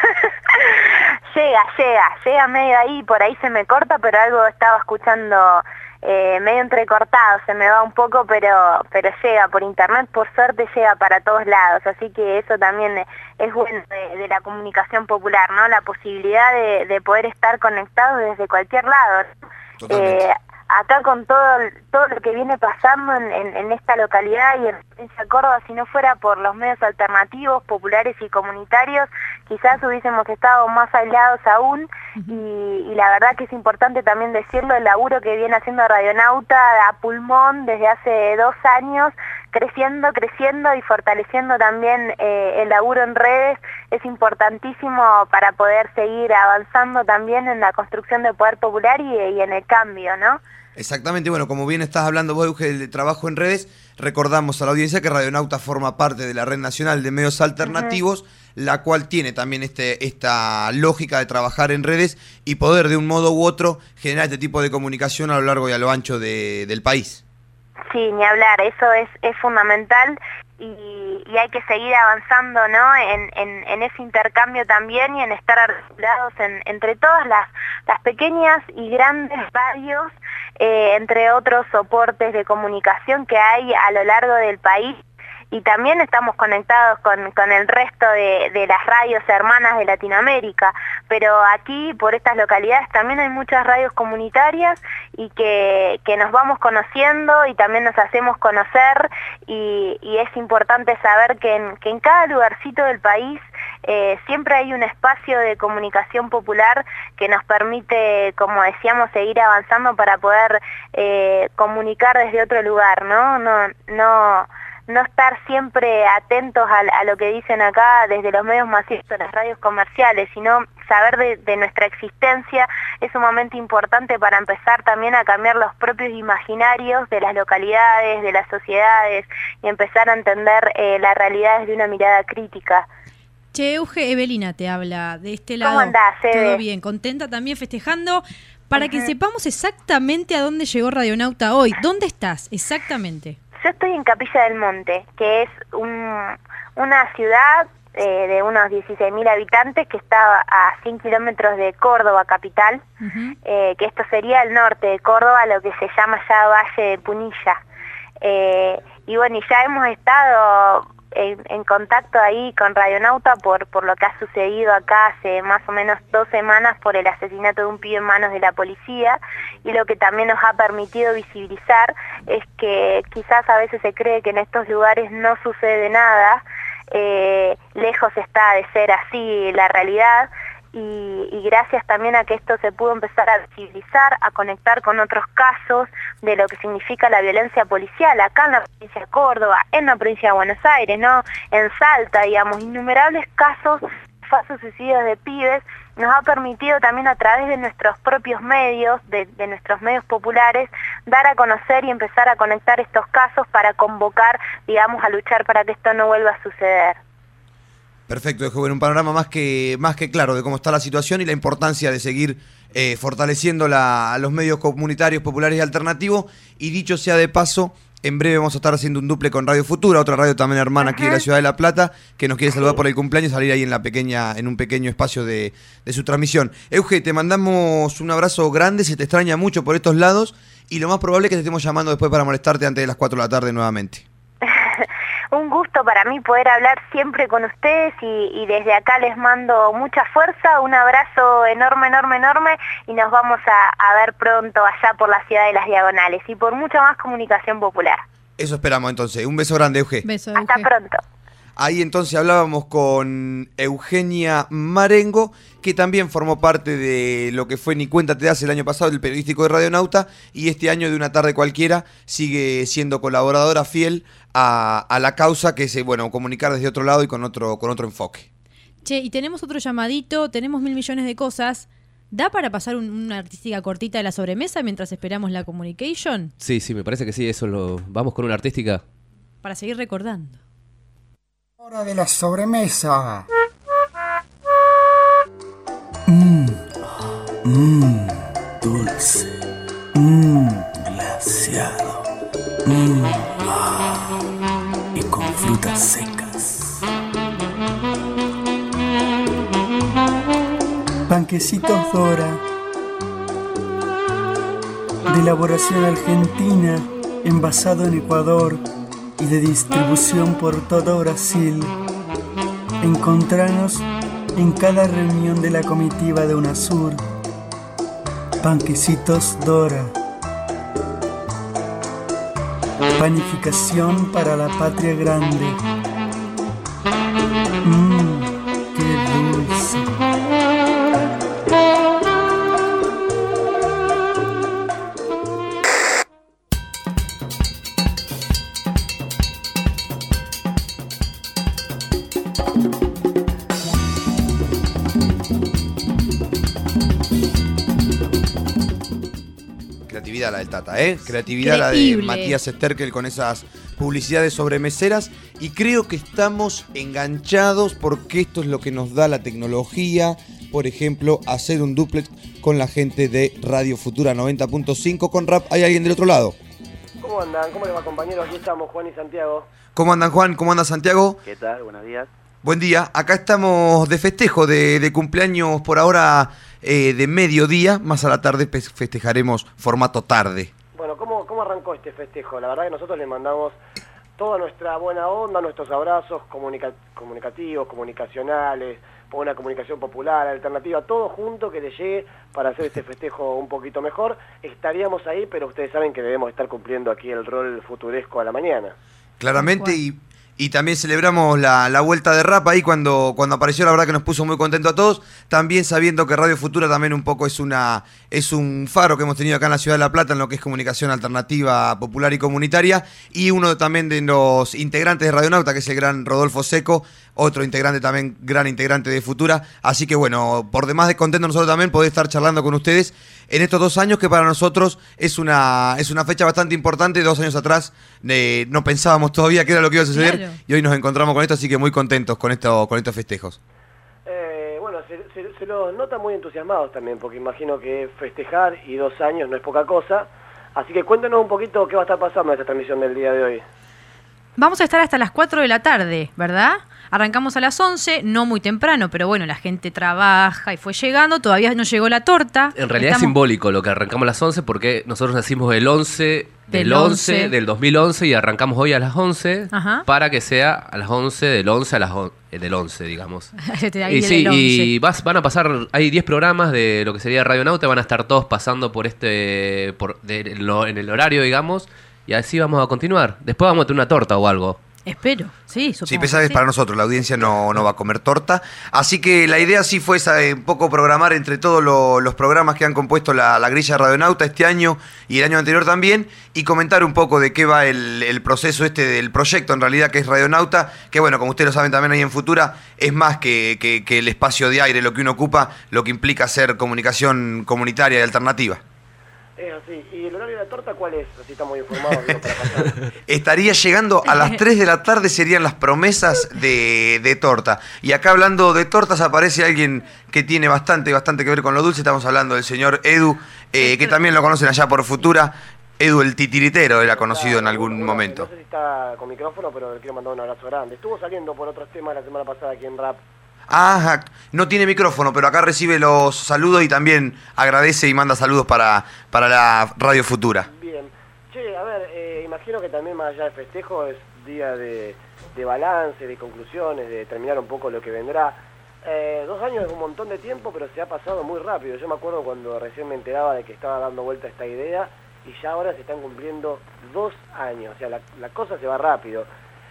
llega medio ahí, por ahí se me corta, pero algo estaba escuchando medio entrecortado, se me va un poco, pero llega por internet, por suerte llega para todos lados, así que eso también es bueno de la comunicación popular, ¿no? La posibilidad de poder estar conectados desde cualquier lado, ¿no? Acá con todo lo que viene pasando en esta localidad y en provincia de Córdoba, si no fuera por los medios alternativos, populares y comunitarios, quizás hubiésemos estado más aislados aún, y la verdad que es importante también decirlo, el laburo que viene haciendo Radionauta a pulmón desde hace 2 años, creciendo y fortaleciendo también el laburo en redes, es importantísimo para poder seguir avanzando también en la construcción del poder popular y en el cambio, ¿no? Exactamente, bueno, como bien estás hablando vos, Euge, del trabajo en redes, recordamos a la audiencia que Radionauta forma parte de la Red Nacional de Medios Alternativos, la cual tiene también esta lógica de trabajar en redes y poder de un modo u otro generar este tipo de comunicación a lo largo y a lo ancho del país. Sí, ni hablar, eso es fundamental y hay que seguir avanzando, ¿no? En ese intercambio también y en estar articulados entre todas las pequeñas y grandes radios, entre otros soportes de comunicación que hay a lo largo del país y también estamos conectados con el resto de las radios hermanas de Latinoamérica, pero aquí por estas localidades también hay muchas radios comunitarias y que nos vamos conociendo y también nos hacemos conocer, y es importante saber que en cada lugarcito del país siempre hay un espacio de comunicación popular que nos permite, como decíamos, seguir avanzando para poder comunicar desde otro lugar, no estar siempre atentos a lo que dicen acá desde los medios masivos, las radios comerciales, sino saber de nuestra existencia es sumamente importante para empezar también a cambiar los propios imaginarios de las localidades, de las sociedades, y empezar a entender la realidad desde una mirada crítica. Che, Euge, Evelina te habla de este lado. ¿Cómo andás, Eve? Todo bien, contenta también, festejando, para que sepamos exactamente a dónde llegó Radionauta hoy. ¿Dónde estás exactamente? Yo estoy en Capilla del Monte, que es una ciudad de unos 16.000 habitantes que está a 100 kilómetros de Córdoba capital, que esto sería el norte de Córdoba, lo que se llama ya Valle de Punilla. Y bueno, y ya hemos estado en contacto ahí con Radionauta por lo que ha sucedido acá hace más o menos 2 semanas por el asesinato de un pibe en manos de la policía, y lo que también nos ha permitido visibilizar es que quizás a veces se cree que en estos lugares no sucede nada, lejos está de ser así la realidad, y gracias también a que esto se pudo empezar a visibilizar, a conectar con otros casos de lo que significa la violencia policial acá en la provincia de Córdoba, en la provincia de Buenos Aires, en Salta, digamos, innumerables casos, falsos suicidios de pibes, nos ha permitido también a través de nuestros propios medios, de nuestros medios populares, dar a conocer y empezar a conectar estos casos para convocar, digamos, a luchar para que esto no vuelva a suceder. Perfecto, dejo ver un panorama más que claro de cómo está la situación y la importancia de seguir fortaleciendo a los medios comunitarios, populares y alternativos. Y dicho sea de paso, en breve vamos a estar haciendo un duple con Radio Futura, otra radio también hermana aquí de la ciudad de La Plata, que nos quiere saludar por el cumpleaños y salir ahí en un pequeño espacio de su transmisión. Euge, te mandamos un abrazo grande, se te extraña mucho por estos lados y lo más probable es que te estemos llamando después para molestarte antes de las 4 de la tarde nuevamente. Un gusto para mí poder hablar siempre con ustedes y desde acá les mando mucha fuerza, un abrazo enorme, enorme, enorme, y nos vamos a ver pronto allá por la ciudad de las Diagonales y por mucha más comunicación popular. Eso esperamos entonces. Un beso grande, Euge. Beso, Euge. Hasta pronto. Ahí entonces hablábamos con Eugenia Marengo, que también formó parte de lo que fue Ni Cuenta Te Das el año pasado, el periodístico de Radionauta, y este año de Una Tarde Cualquiera sigue siendo colaboradora fiel a la causa, que es comunicar desde otro lado y con otro enfoque. Che, y tenemos otro llamadito, tenemos 1.000 millones de cosas. ¿Da para pasar una artística cortita de la sobremesa mientras esperamos la communication? Sí, me parece que sí, vamos con una artística. Para seguir recordando. Hora de la sobremesa. Dulce. Glaseado. Y con frutas secas. Panquecitos Dora. De elaboración argentina, envasado en Ecuador y de distribución por todo Brasil. Encontranos en cada reunión de la comitiva de UNASUR. Panquecitos Dora. Panificación para la patria grande. ¡Qué dulce! Creatividad la del Tata, Creatividad la de Matías Sterkel con esas publicidades sobremeseras, y creo que estamos enganchados porque esto es lo que nos da la tecnología. Por ejemplo, hacer un duplex con la gente de Radio Futura 90.5 con rap. ¿Hay alguien del otro lado? ¿Cómo andan? ¿Cómo les va, compañeros? Aquí estamos, Juan y Santiago. ¿Cómo andan, Juan? ¿Cómo anda, Santiago? ¿Qué tal? Buenos días. Buen día. Acá estamos de festejo, de cumpleaños por ahora de mediodía. Más a la tarde festejaremos formato tarde. Bueno, ¿cómo arrancó este festejo? La verdad que nosotros le mandamos toda nuestra buena onda, nuestros abrazos comunicativos, comunicacionales, por una comunicación popular, alternativa, todo junto que le llegue para hacer este festejo un poquito mejor. Estaríamos ahí, pero ustedes saben que debemos estar cumpliendo aquí el rol futuresco a la mañana. Claramente, y también celebramos la vuelta de Rap ahí cuando apareció, la verdad que nos puso muy contentos a todos, también sabiendo que Radio Futura también un poco es un faro que hemos tenido acá en la Ciudad de La Plata en lo que es comunicación alternativa, popular y comunitaria, y uno también de los integrantes de Radionauta, que es el gran Rodolfo Seco, otro integrante también, gran integrante de Futura, así que bueno, por demás de contento nosotros también poder estar charlando con ustedes en estos 2 años, que para nosotros es una fecha bastante importante. 2 años atrás no pensábamos todavía qué era lo que iba a suceder, claro. Y hoy nos encontramos con esto, así que muy contentos con estos festejos. Bueno, se los nota muy entusiasmados también, porque imagino que festejar y 2 años no es poca cosa, así que cuéntenos un poquito qué va a estar pasando en esta transmisión del día de hoy. Vamos a estar hasta las 4 de la tarde, ¿verdad? Arrancamos a las 11, no muy temprano, pero bueno, la gente trabaja y fue llegando, todavía no llegó la torta. En realidad es simbólico lo que arrancamos a las 11, porque nosotros nacimos el 11 del 2011 y arrancamos hoy a las 11. Ajá. Para que sea a las 11 del 11 a las del 11, digamos. Y sí, y van a pasar, hay 10 programas de lo que sería Radionauta, van a estar todos pasando por en el horario, digamos, y así vamos a continuar. Después vamos a tener una torta o algo. Espero, sí, supongo. Sí, pensaba que es para nosotros, la audiencia no va a comer torta. Así que la idea sí fue un poco programar entre todos los programas que han compuesto la grilla de Radionauta este año y el año anterior también, y comentar un poco de qué va el proceso del proyecto en realidad, que es Radionauta, que bueno, como ustedes lo saben también ahí en Futura, es más que el espacio de aire lo que uno ocupa, lo que implica hacer comunicación comunitaria y alternativa. Es así. ¿Y el horario de la torta cuál es? Así estamos informados, digo, para pasar. Estaría llegando a las 3 de la tarde, serían las promesas de torta. Y acá hablando de tortas aparece alguien que tiene bastante que ver con lo dulce. Estamos hablando del señor Edu, que también lo conocen allá por Futura. Edu el titiritero era conocido en algún momento. No sé si está con micrófono, pero le quiero mandar un abrazo grande. Estuvo saliendo por otros temas la semana pasada aquí en Rap. Ah, no tiene micrófono, pero acá recibe los saludos y también agradece y manda saludos para la Radio Futura. Bien. Che, a ver, imagino que también más allá del festejo es día de balance, de conclusiones, de terminar un poco lo que vendrá. 2 años es un montón de tiempo, pero se ha pasado muy rápido. Yo me acuerdo cuando recién me enteraba de que estaba dando vuelta esta idea y ya ahora se están cumpliendo 2 años. O sea, la cosa se va rápido.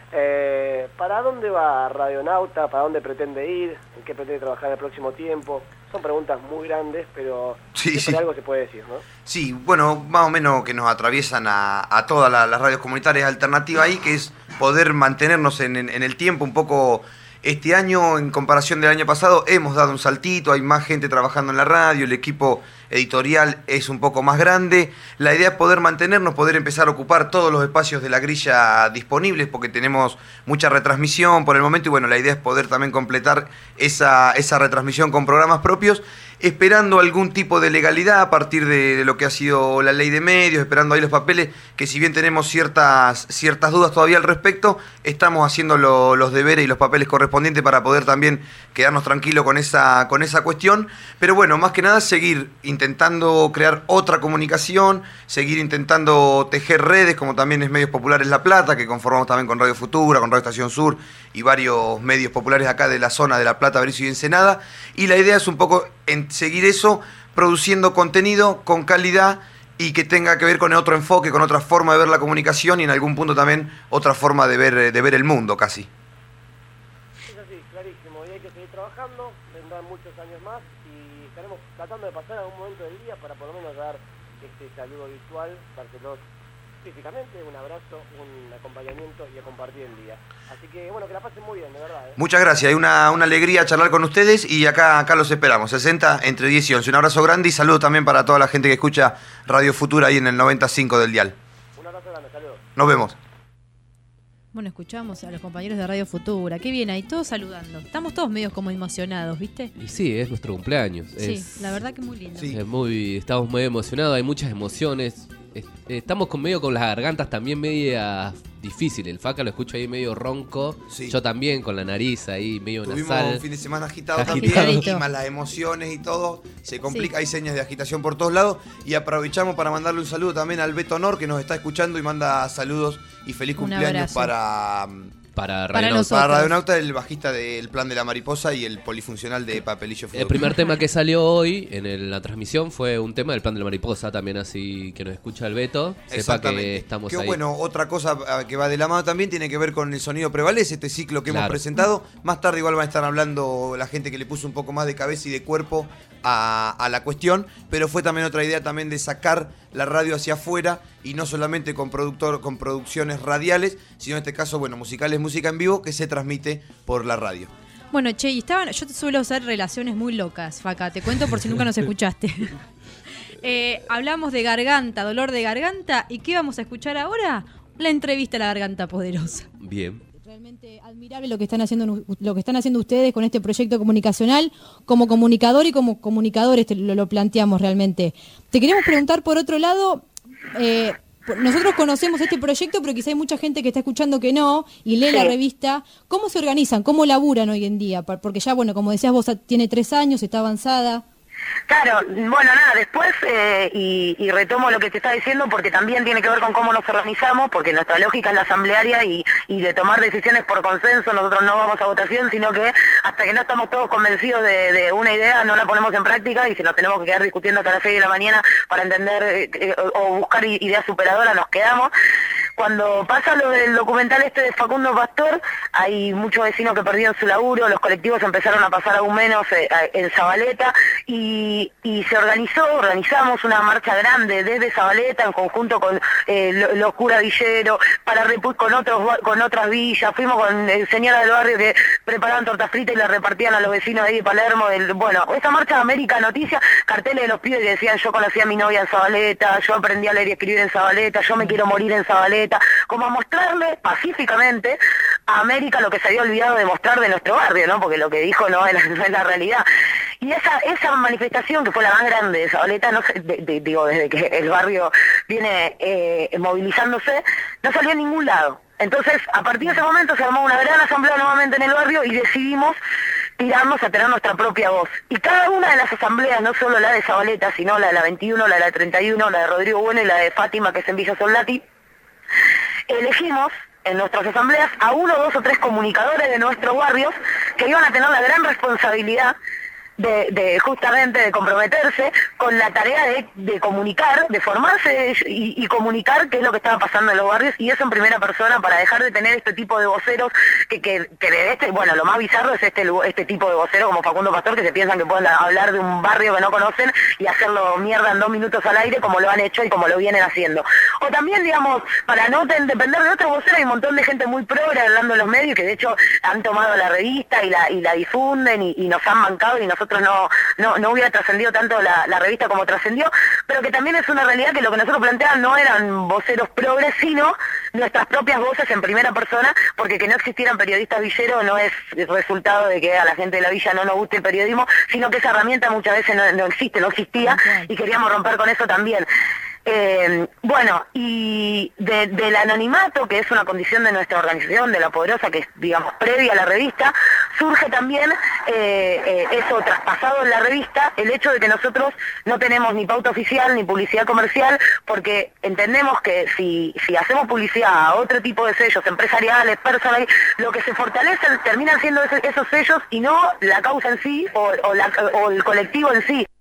¿Para dónde va Radionauta? ¿Para dónde pretende ir? ¿En qué pretende trabajar en el próximo tiempo? Son preguntas muy grandes, pero siempre algo se puede decir, ¿no? Sí, bueno, más o menos que nos atraviesan a todas las radios comunitarias alternativas ahí, que es poder mantenernos en el tiempo un poco. Este año, en comparación del año pasado, hemos dado un saltito, hay más gente trabajando en la radio, el equipo editorial es un poco más grande. La idea es poder mantenernos, poder empezar a ocupar todos los espacios de la grilla disponibles, porque tenemos mucha retransmisión por el momento, y bueno, la idea es poder también completar esa retransmisión con programas propios, esperando algún tipo de legalidad a partir de lo que ha sido la ley de medios, esperando ahí los papeles, que si bien tenemos ciertas dudas todavía al respecto, estamos haciendo los deberes y los papeles correspondientes para poder también quedarnos tranquilos con esa cuestión. Pero bueno, más que nada seguir intentando crear otra comunicación, seguir intentando tejer redes, como también es Medios Populares La Plata, que conformamos también con Radio Futura, con Radio Estación Sur y varios medios populares acá de la zona de La Plata, Berizo y Ensenada. Y la idea es un poco seguir eso, produciendo contenido con calidad y que tenga que ver con otro enfoque, con otra forma de ver la comunicación y en algún punto también otra forma de ver el mundo casi. Es así, clarísimo, y hay que seguir trabajando, vendrán muchos años más y estaremos tratando de pasar algún momento del día para por lo menos dar este saludo virtual, dárselos físicamente, un abrazo, un acompañamiento y a compartir el día. Así que bueno, que la pasen muy bien, de verdad. Muchas gracias, hay una alegría charlar con ustedes y acá los esperamos, 60 entre 10 y 11. Un abrazo grande y saludo también para toda la gente que escucha Radio Futura ahí en el 95 del dial. Un abrazo grande, saludos. Nos vemos. Bueno, escuchamos a los compañeros de Radio Futura, qué bien ahí, todos saludando. Estamos todos medios como emocionados, ¿viste? Y sí, es nuestro cumpleaños. Sí, la verdad que muy lindo. Sí. Estamos muy emocionados, hay muchas emociones. estamos medio con las gargantas también media difícil. El Faca lo escucho ahí medio ronco. Sí. Yo también con la nariz ahí medio Tuvimos nasal. un fin de semana agitado también, y más las emociones y todo, se complica, hay señas de agitación por todos lados, y aprovechamos para mandarle un saludo también al Beto Nor, que nos está escuchando y manda saludos y feliz cumpleaños para Radionauta, el bajista del Plan de la Mariposa y el polifuncional de Papelillo Fútbol. El primer tema que salió hoy en la transmisión fue un tema del Plan de la Mariposa, también así que nos escucha el Beto. Sepa que estamos Qué ahí. bueno, otra cosa que va de la mano también tiene que ver con el sonido prevalece, este ciclo que hemos presentado. Más tarde igual van a estar hablando la gente que le puso un poco más de cabeza y de cuerpo a la cuestión, pero fue también otra idea también de sacar la radio hacia afuera y no solamente con producciones radiales, sino en este caso, bueno, musicales, música en vivo que se transmite por la radio. Bueno, che, yo suelo hacer relaciones muy locas, Faca, te cuento por si nunca nos escuchaste. Hablamos de garganta, dolor de garganta, ¿y qué vamos a escuchar ahora? La entrevista a la garganta poderosa. Bien. Realmente admirable lo que están haciendo ustedes con este proyecto comunicacional. Como comunicador y como comunicadores lo planteamos realmente. Te queremos preguntar por otro lado, nosotros conocemos este proyecto, pero quizá hay mucha gente que está escuchando que no y lee la revista. ¿Cómo se organizan? ¿Cómo laburan hoy en día? Porque ya, bueno, como decías vos, tiene 3 años, está avanzada. Claro, bueno, nada, después, y retomo lo que te está diciendo, porque también tiene que ver con cómo nos organizamos, porque nuestra lógica es la asamblearia y de tomar decisiones por consenso. Nosotros no vamos a votación, sino que hasta que no estamos todos convencidos de una idea, no la ponemos en práctica, y si nos tenemos que quedar discutiendo hasta las 6 de la mañana para entender o buscar ideas superadoras, nos quedamos. Cuando pasa lo del documental este de Facundo Pastor, hay muchos vecinos que perdieron su laburo, los colectivos empezaron a pasar aún menos en Zabaleta, y se organizamos una marcha grande desde Zabaleta en conjunto con los curas Villero, con otras villas. Fuimos con señoras del barrio que preparaban tortas fritas y las repartían a los vecinos de ahí de Palermo. Bueno, esa marcha de América Noticias, carteles de los pibes que decían: yo conocí a mi novia en Zabaleta, yo aprendí a leer y escribir en Zabaleta, yo me quiero morir en Zabaleta, como a mostrarle pacíficamente a América lo que se había olvidado de mostrar de nuestro barrio, ¿no? Porque lo que dijo no es la realidad. Y esa manifestación, que fue la más grande de Zabaleta, no sé, digo, desde que el barrio viene movilizándose, no salió a ningún lado. Entonces, a partir de ese momento se armó una gran asamblea nuevamente en el barrio y decidimos tirarnos a tener nuestra propia voz. Y cada una de las asambleas, no solo la de Zabaleta, sino la de la 21, la de la 31, la de Rodrigo Bueno y la de Fátima, que es en Villa Soldati, elegimos en nuestras asambleas a 1, 2 o 3 comunicadores de nuestros barrios que iban a tener la gran responsabilidad de justamente de comprometerse con la tarea de comunicar, de formarse y comunicar qué es lo que estaba pasando en los barrios, y eso en primera persona, para dejar de tener este tipo de voceros bueno, lo más bizarro es este tipo de voceros como Facundo Pastor, que se piensan que pueden hablar de un barrio que no conocen y hacerlo mierda en 2 minutos al aire, como lo han hecho y como lo vienen haciendo. O también, digamos, para no depender de otros voceros, hay un montón de gente muy progre hablando en los medios que de hecho han tomado la revista y la difunden y nos han bancado, y nosotros no hubiera trascendido tanto la revista como trascendió, pero que también es una realidad que lo que nosotros planteamos no eran voceros progres, sino nuestras propias voces en primera persona, porque que no existieran periodistas villeros no es resultado de que a la gente de la villa no nos guste el periodismo, sino que esa herramienta muchas veces no existía, y queríamos romper con eso también. Bueno, y del anonimato, que es una condición de nuestra organización, de La Poderosa, que es, digamos, previa a la revista, surge también eso traspasado en la revista, el hecho de que nosotros no tenemos ni pauta oficial ni publicidad comercial, porque entendemos que si hacemos publicidad a otro tipo de sellos empresariales, personales, lo que se fortalece terminan siendo esos sellos y no la causa en sí o el colectivo en sí.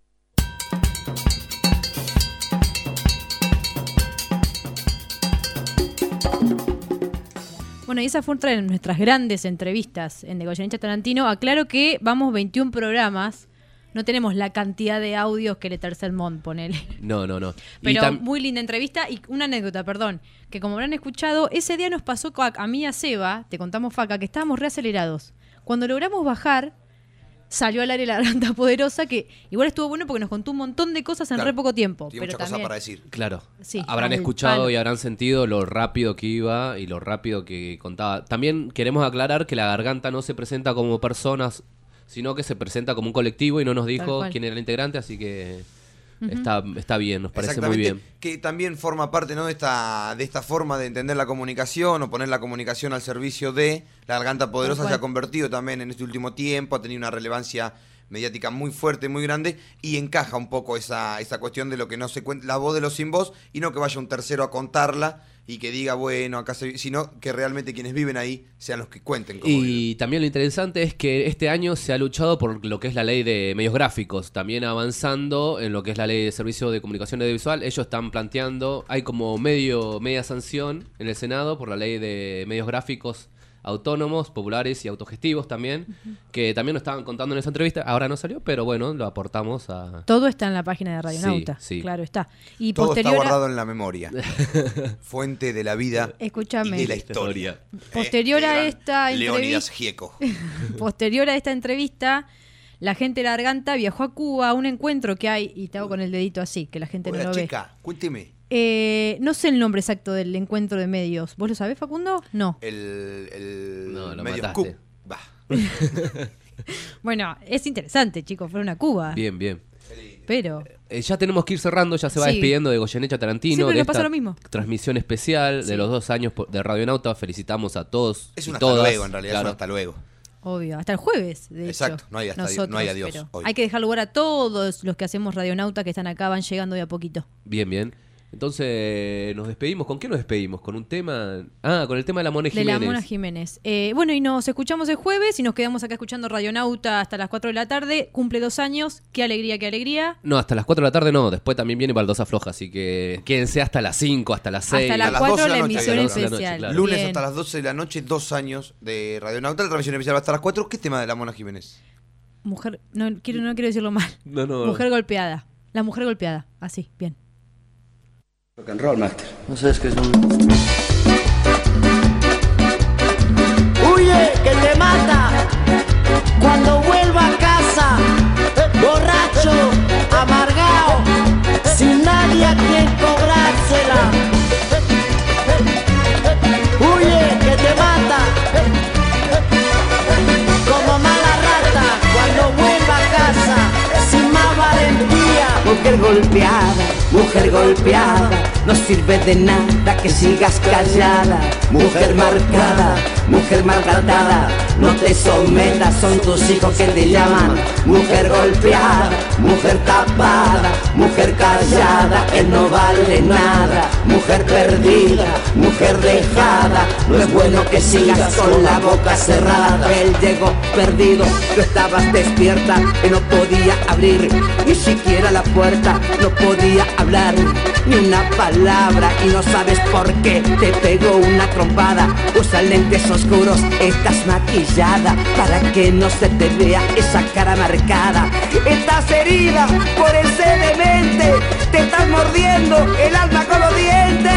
Bueno, y esa fue otra de nuestras grandes entrevistas en De Goyeneche a Tarantino. Aclaro que vamos 21 programas, no tenemos la cantidad de audios que Le Tercer Mont, ponele. No. Pero muy linda entrevista, y una anécdota, perdón, que como habrán escuchado, ese día nos pasó a mí y a Seba, te contamos, Faca, que estábamos reacelerados. Cuando logramos bajar, salió al aire la garganta poderosa, que igual estuvo bueno porque nos contó un montón de cosas en re poco tiempo. Tiene muchas cosas para decir. Claro. Sí, habrán escuchado y habrán sentido lo rápido que iba y lo rápido que contaba. También queremos aclarar que la garganta no se presenta como personas, sino que se presenta como un colectivo, y no nos dijo quién era el integrante, así que Está bien, nos parece muy Exactamente, bien. que también forma parte, ¿no?, de esta forma de entender la comunicación o poner la comunicación al servicio de la garganta poderosa. Se ha convertido también en este último tiempo, ha tenido una relevancia mediática muy fuerte, muy grande, y encaja un poco esa cuestión de lo que no se cuenta, la voz de los sin voz, y no que vaya un tercero a contarla y que diga, bueno, acá sino que realmente quienes viven ahí sean los que cuenten. Y también lo interesante es que este año se ha luchado por lo que es la ley de medios gráficos, también avanzando en lo que es la ley de servicio de comunicación audiovisual. Ellos están planteando, hay como media sanción en el Senado por la ley de medios gráficos autónomos, populares y autogestivos también, que también nos estaban contando en esa entrevista. Ahora no salió, pero bueno, lo aportamos a... Todo está en la página de Radionauta, claro está. Y todo posterior está guardado en la memoria. Fuente de la vida y de la historia. Posterior a esta Leónidas entrevista, Gieco. posterior a esta entrevista, la gente de la Garganta viajó a Cuba a un encuentro que hay, y te hago con el dedito así, que la gente no lo ve. Chica, cuénteme. No sé el nombre exacto del encuentro de medios. ¿Vos lo sabés, Facundo? No. El lo medio mataste. Bueno, es interesante, chicos, fueron a Cuba. Bien. Pero... ya tenemos que ir cerrando, ya se va despidiendo de Goyeneche Tarantino. Siempre de nos pasa lo mismo. Transmisión especial de los 2 años de Radionauta. Felicitamos a todos. Es un y hasta todas. luego, en realidad, Claro. es un hasta luego. Obvio, hasta el jueves, de Exacto, hecho. no hay Nosotros, adiós pero hoy. hay que dejar lugar a todos los que hacemos Radionauta, que están acá, van llegando de a poquito. Bien. Entonces, nos despedimos. ¿Con qué nos despedimos? ¿Con un tema? Ah, con el tema de la Mona Jiménez. De la Mona Jiménez. Bueno, y nos escuchamos el jueves y nos quedamos acá escuchando Radionauta hasta las 4 de la tarde. Cumple 2 años. Qué alegría, qué alegría. No, hasta las 4 de la tarde no. Después también viene Baldosa Floja, así que quédense hasta las 5, hasta las 6. Hasta las 4 la emisión especial. Claro. Lunes Bien. hasta las 12 de la noche, 2 años de Radionauta. La transmisión especial va hasta las 4. ¿Qué tema de la Mona Jiménez? Mujer, no quiero decirlo mal. No. Mujer golpeada. La mujer golpeada. Así, bien. Rock and roll, master. No sabes qué es un... Huye, que te mata cuando vuelva a casa, borracho, amargado, sin nadie a quien cobrársela. Huye, que te mata como mala rata cuando vuelva a casa, sin más valentía. Mujer golpeada, no sirve de nada que sigas callada. Mujer marcada, mujer maltratada, no te sometas, son tus hijos que te llaman. Mujer golpeada, mujer tapada, mujer callada, él no vale nada. Mujer perdida, mujer dejada, no es bueno que sigas con la boca cerrada. Él llegó perdido, tú estabas despierta, él no podía abrir ni siquiera la puerta, no podía hablar ni una palabra y no sabes por qué te pegó una trompada. Usa lentes oscuros, estás maquillada para que no se te vea esa cara marcada. Estás herida por ese demente, te estás mordiendo el alma con los dientes.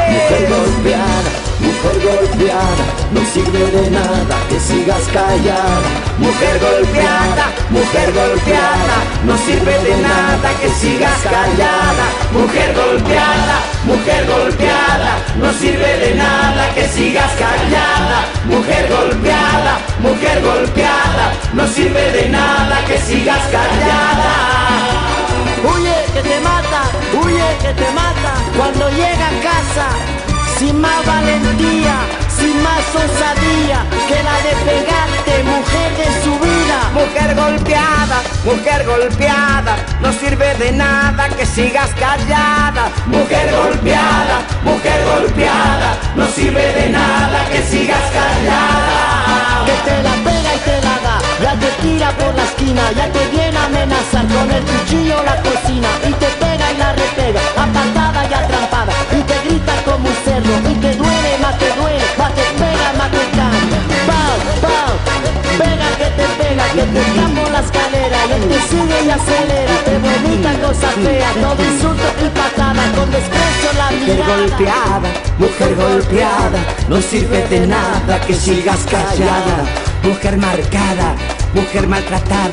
Mujer golpeada, no sirve de nada que sigas callada. Mujer golpeada, no sirve de nada que sigas callada. Mujer golpeada, no sirve de nada que sigas callada. Mujer golpeada, no sirve de nada que sigas callada. Huye, que te mata, cuando llega a casa, sin más valentía, sin más osadía que la de pegarte, mujer de su vida. Mujer golpeada, no sirve de nada que sigas callada. Mujer golpeada, no sirve de nada que sigas callada. Que te la pega y te la da, ya te tira por la esquina, ya te viene a amenazar con el cuchillo la cocina, y te pega y la repega, apartada y atrampada, y te grita como un cerdo, y te duele, más te pega, más te cambia. Pau, pega que te escambo la escalera, y él te sigue y acelera, te vomita cosas feas, todo insulto y patada, con desprecio la mirada. Mujer golpeada, no sirve de nada que sigas callada. Mujer marcada, mujer maltratada,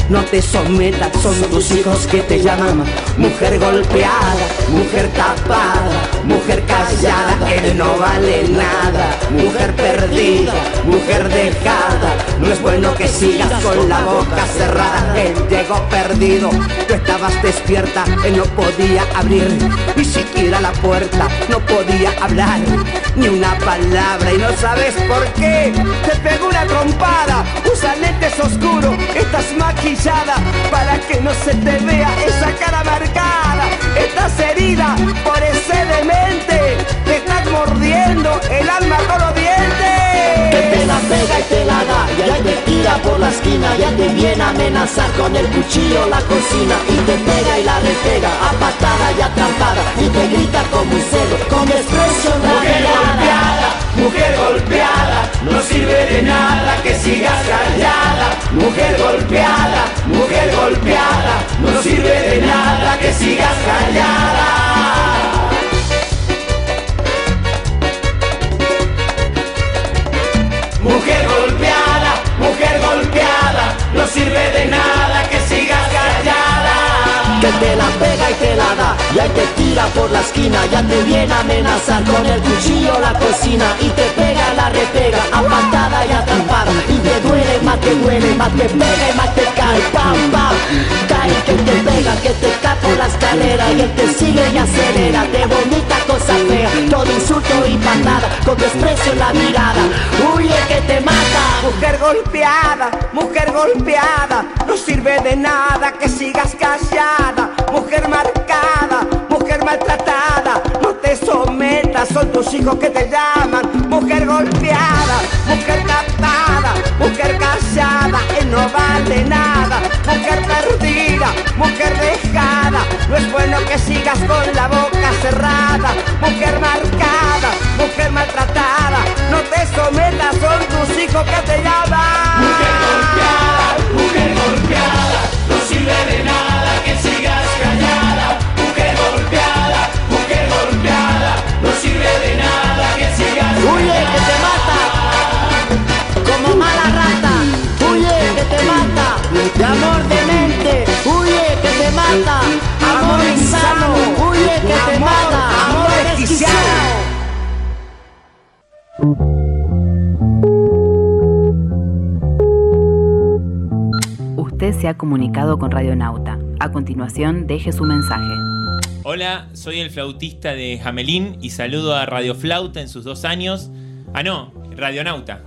no te sometas, son tus hijos que te llaman. Mujer golpeada, mujer tapada, mujer callada, él no vale nada. Mujer perdida, mujer dejada, no es bueno que sigas con la boca cerrada. Él llegó perdido, tú estabas despierta, él no podía abrir ni siquiera la puerta, no podía hablar ni una palabra. Y no sabes por qué, te pegó una trompada. Usa lentes oscuros, estás maquillada para que no se te vea esa cara marcada. Estás herida por ese demente, te estás mordiendo el alma con los dientes. Que te la pega y te la da, ya te tira por la esquina, ya te viene a amenazar con el cuchillo la cocina. Y te pega y la repega, a patada y atrapada, y te grita como un cerdo, con desprecio en la mirada. Mujer golpeada, no sirve de nada que sigas callada. Mujer golpeada, no sirve de nada que sigas callada. Mujer golpeada, no sirve de nada que sigas callada. Que te la pega y te la da, ya te tira por la esquina, ya te viene a amenazar con el cuchillo la cocina. Y te pega, la repega, a patada y atrapada, y te duele, más te pega y más te cae. Pam, pam, cae que te pega, que te cae por la escalera, y él te sigue y acelera, te vomita cosa fea, todo insulto y patada, con desprecio en la mirada. Huye que te mata. Mujer golpeada, no sirve de nada que sigas callada. Mujer marcada, mujer maltratada, no te sometas, son tus hijos que te llaman. Mujer golpeada, mujer captada, mujer callada, él no vale nada. Mujer perdida, mujer dejada, no es bueno que sigas con la boca cerrada. Mujer marcada, mujer maltratada, no te sometas, son tus hijos que te llaman. Mujer golpeada, no sirve de nada que sigas callada. Mujer golpeada, no sirve de nada que sigas callada. Huye que te mata, como mala rata. Huye que te mata, de amor demente. Huye que te mata, amor insano. Huye que te mata, amor desquiciado. Usted se ha comunicado con Radionauta. A continuación, deje su mensaje. Hola, soy el flautista de Hamelín y saludo a Radio Flauta en sus 2 años. Ah, no, Radionauta.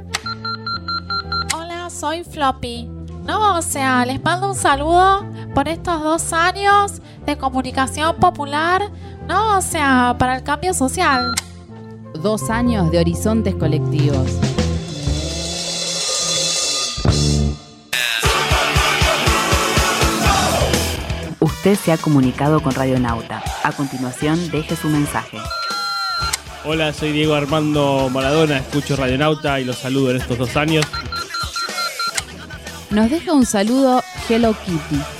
Hola, soy Floppy. No, o sea, les mando un saludo por estos 2 años de comunicación popular. No, o sea, para el cambio social. 2 años de horizontes colectivos. Usted se ha comunicado con Radionauta. A continuación, deje su mensaje. Hola, soy Diego Armando Maradona, escucho Radionauta y los saludo en estos 2 años. Nos deja un saludo Hello Kitty.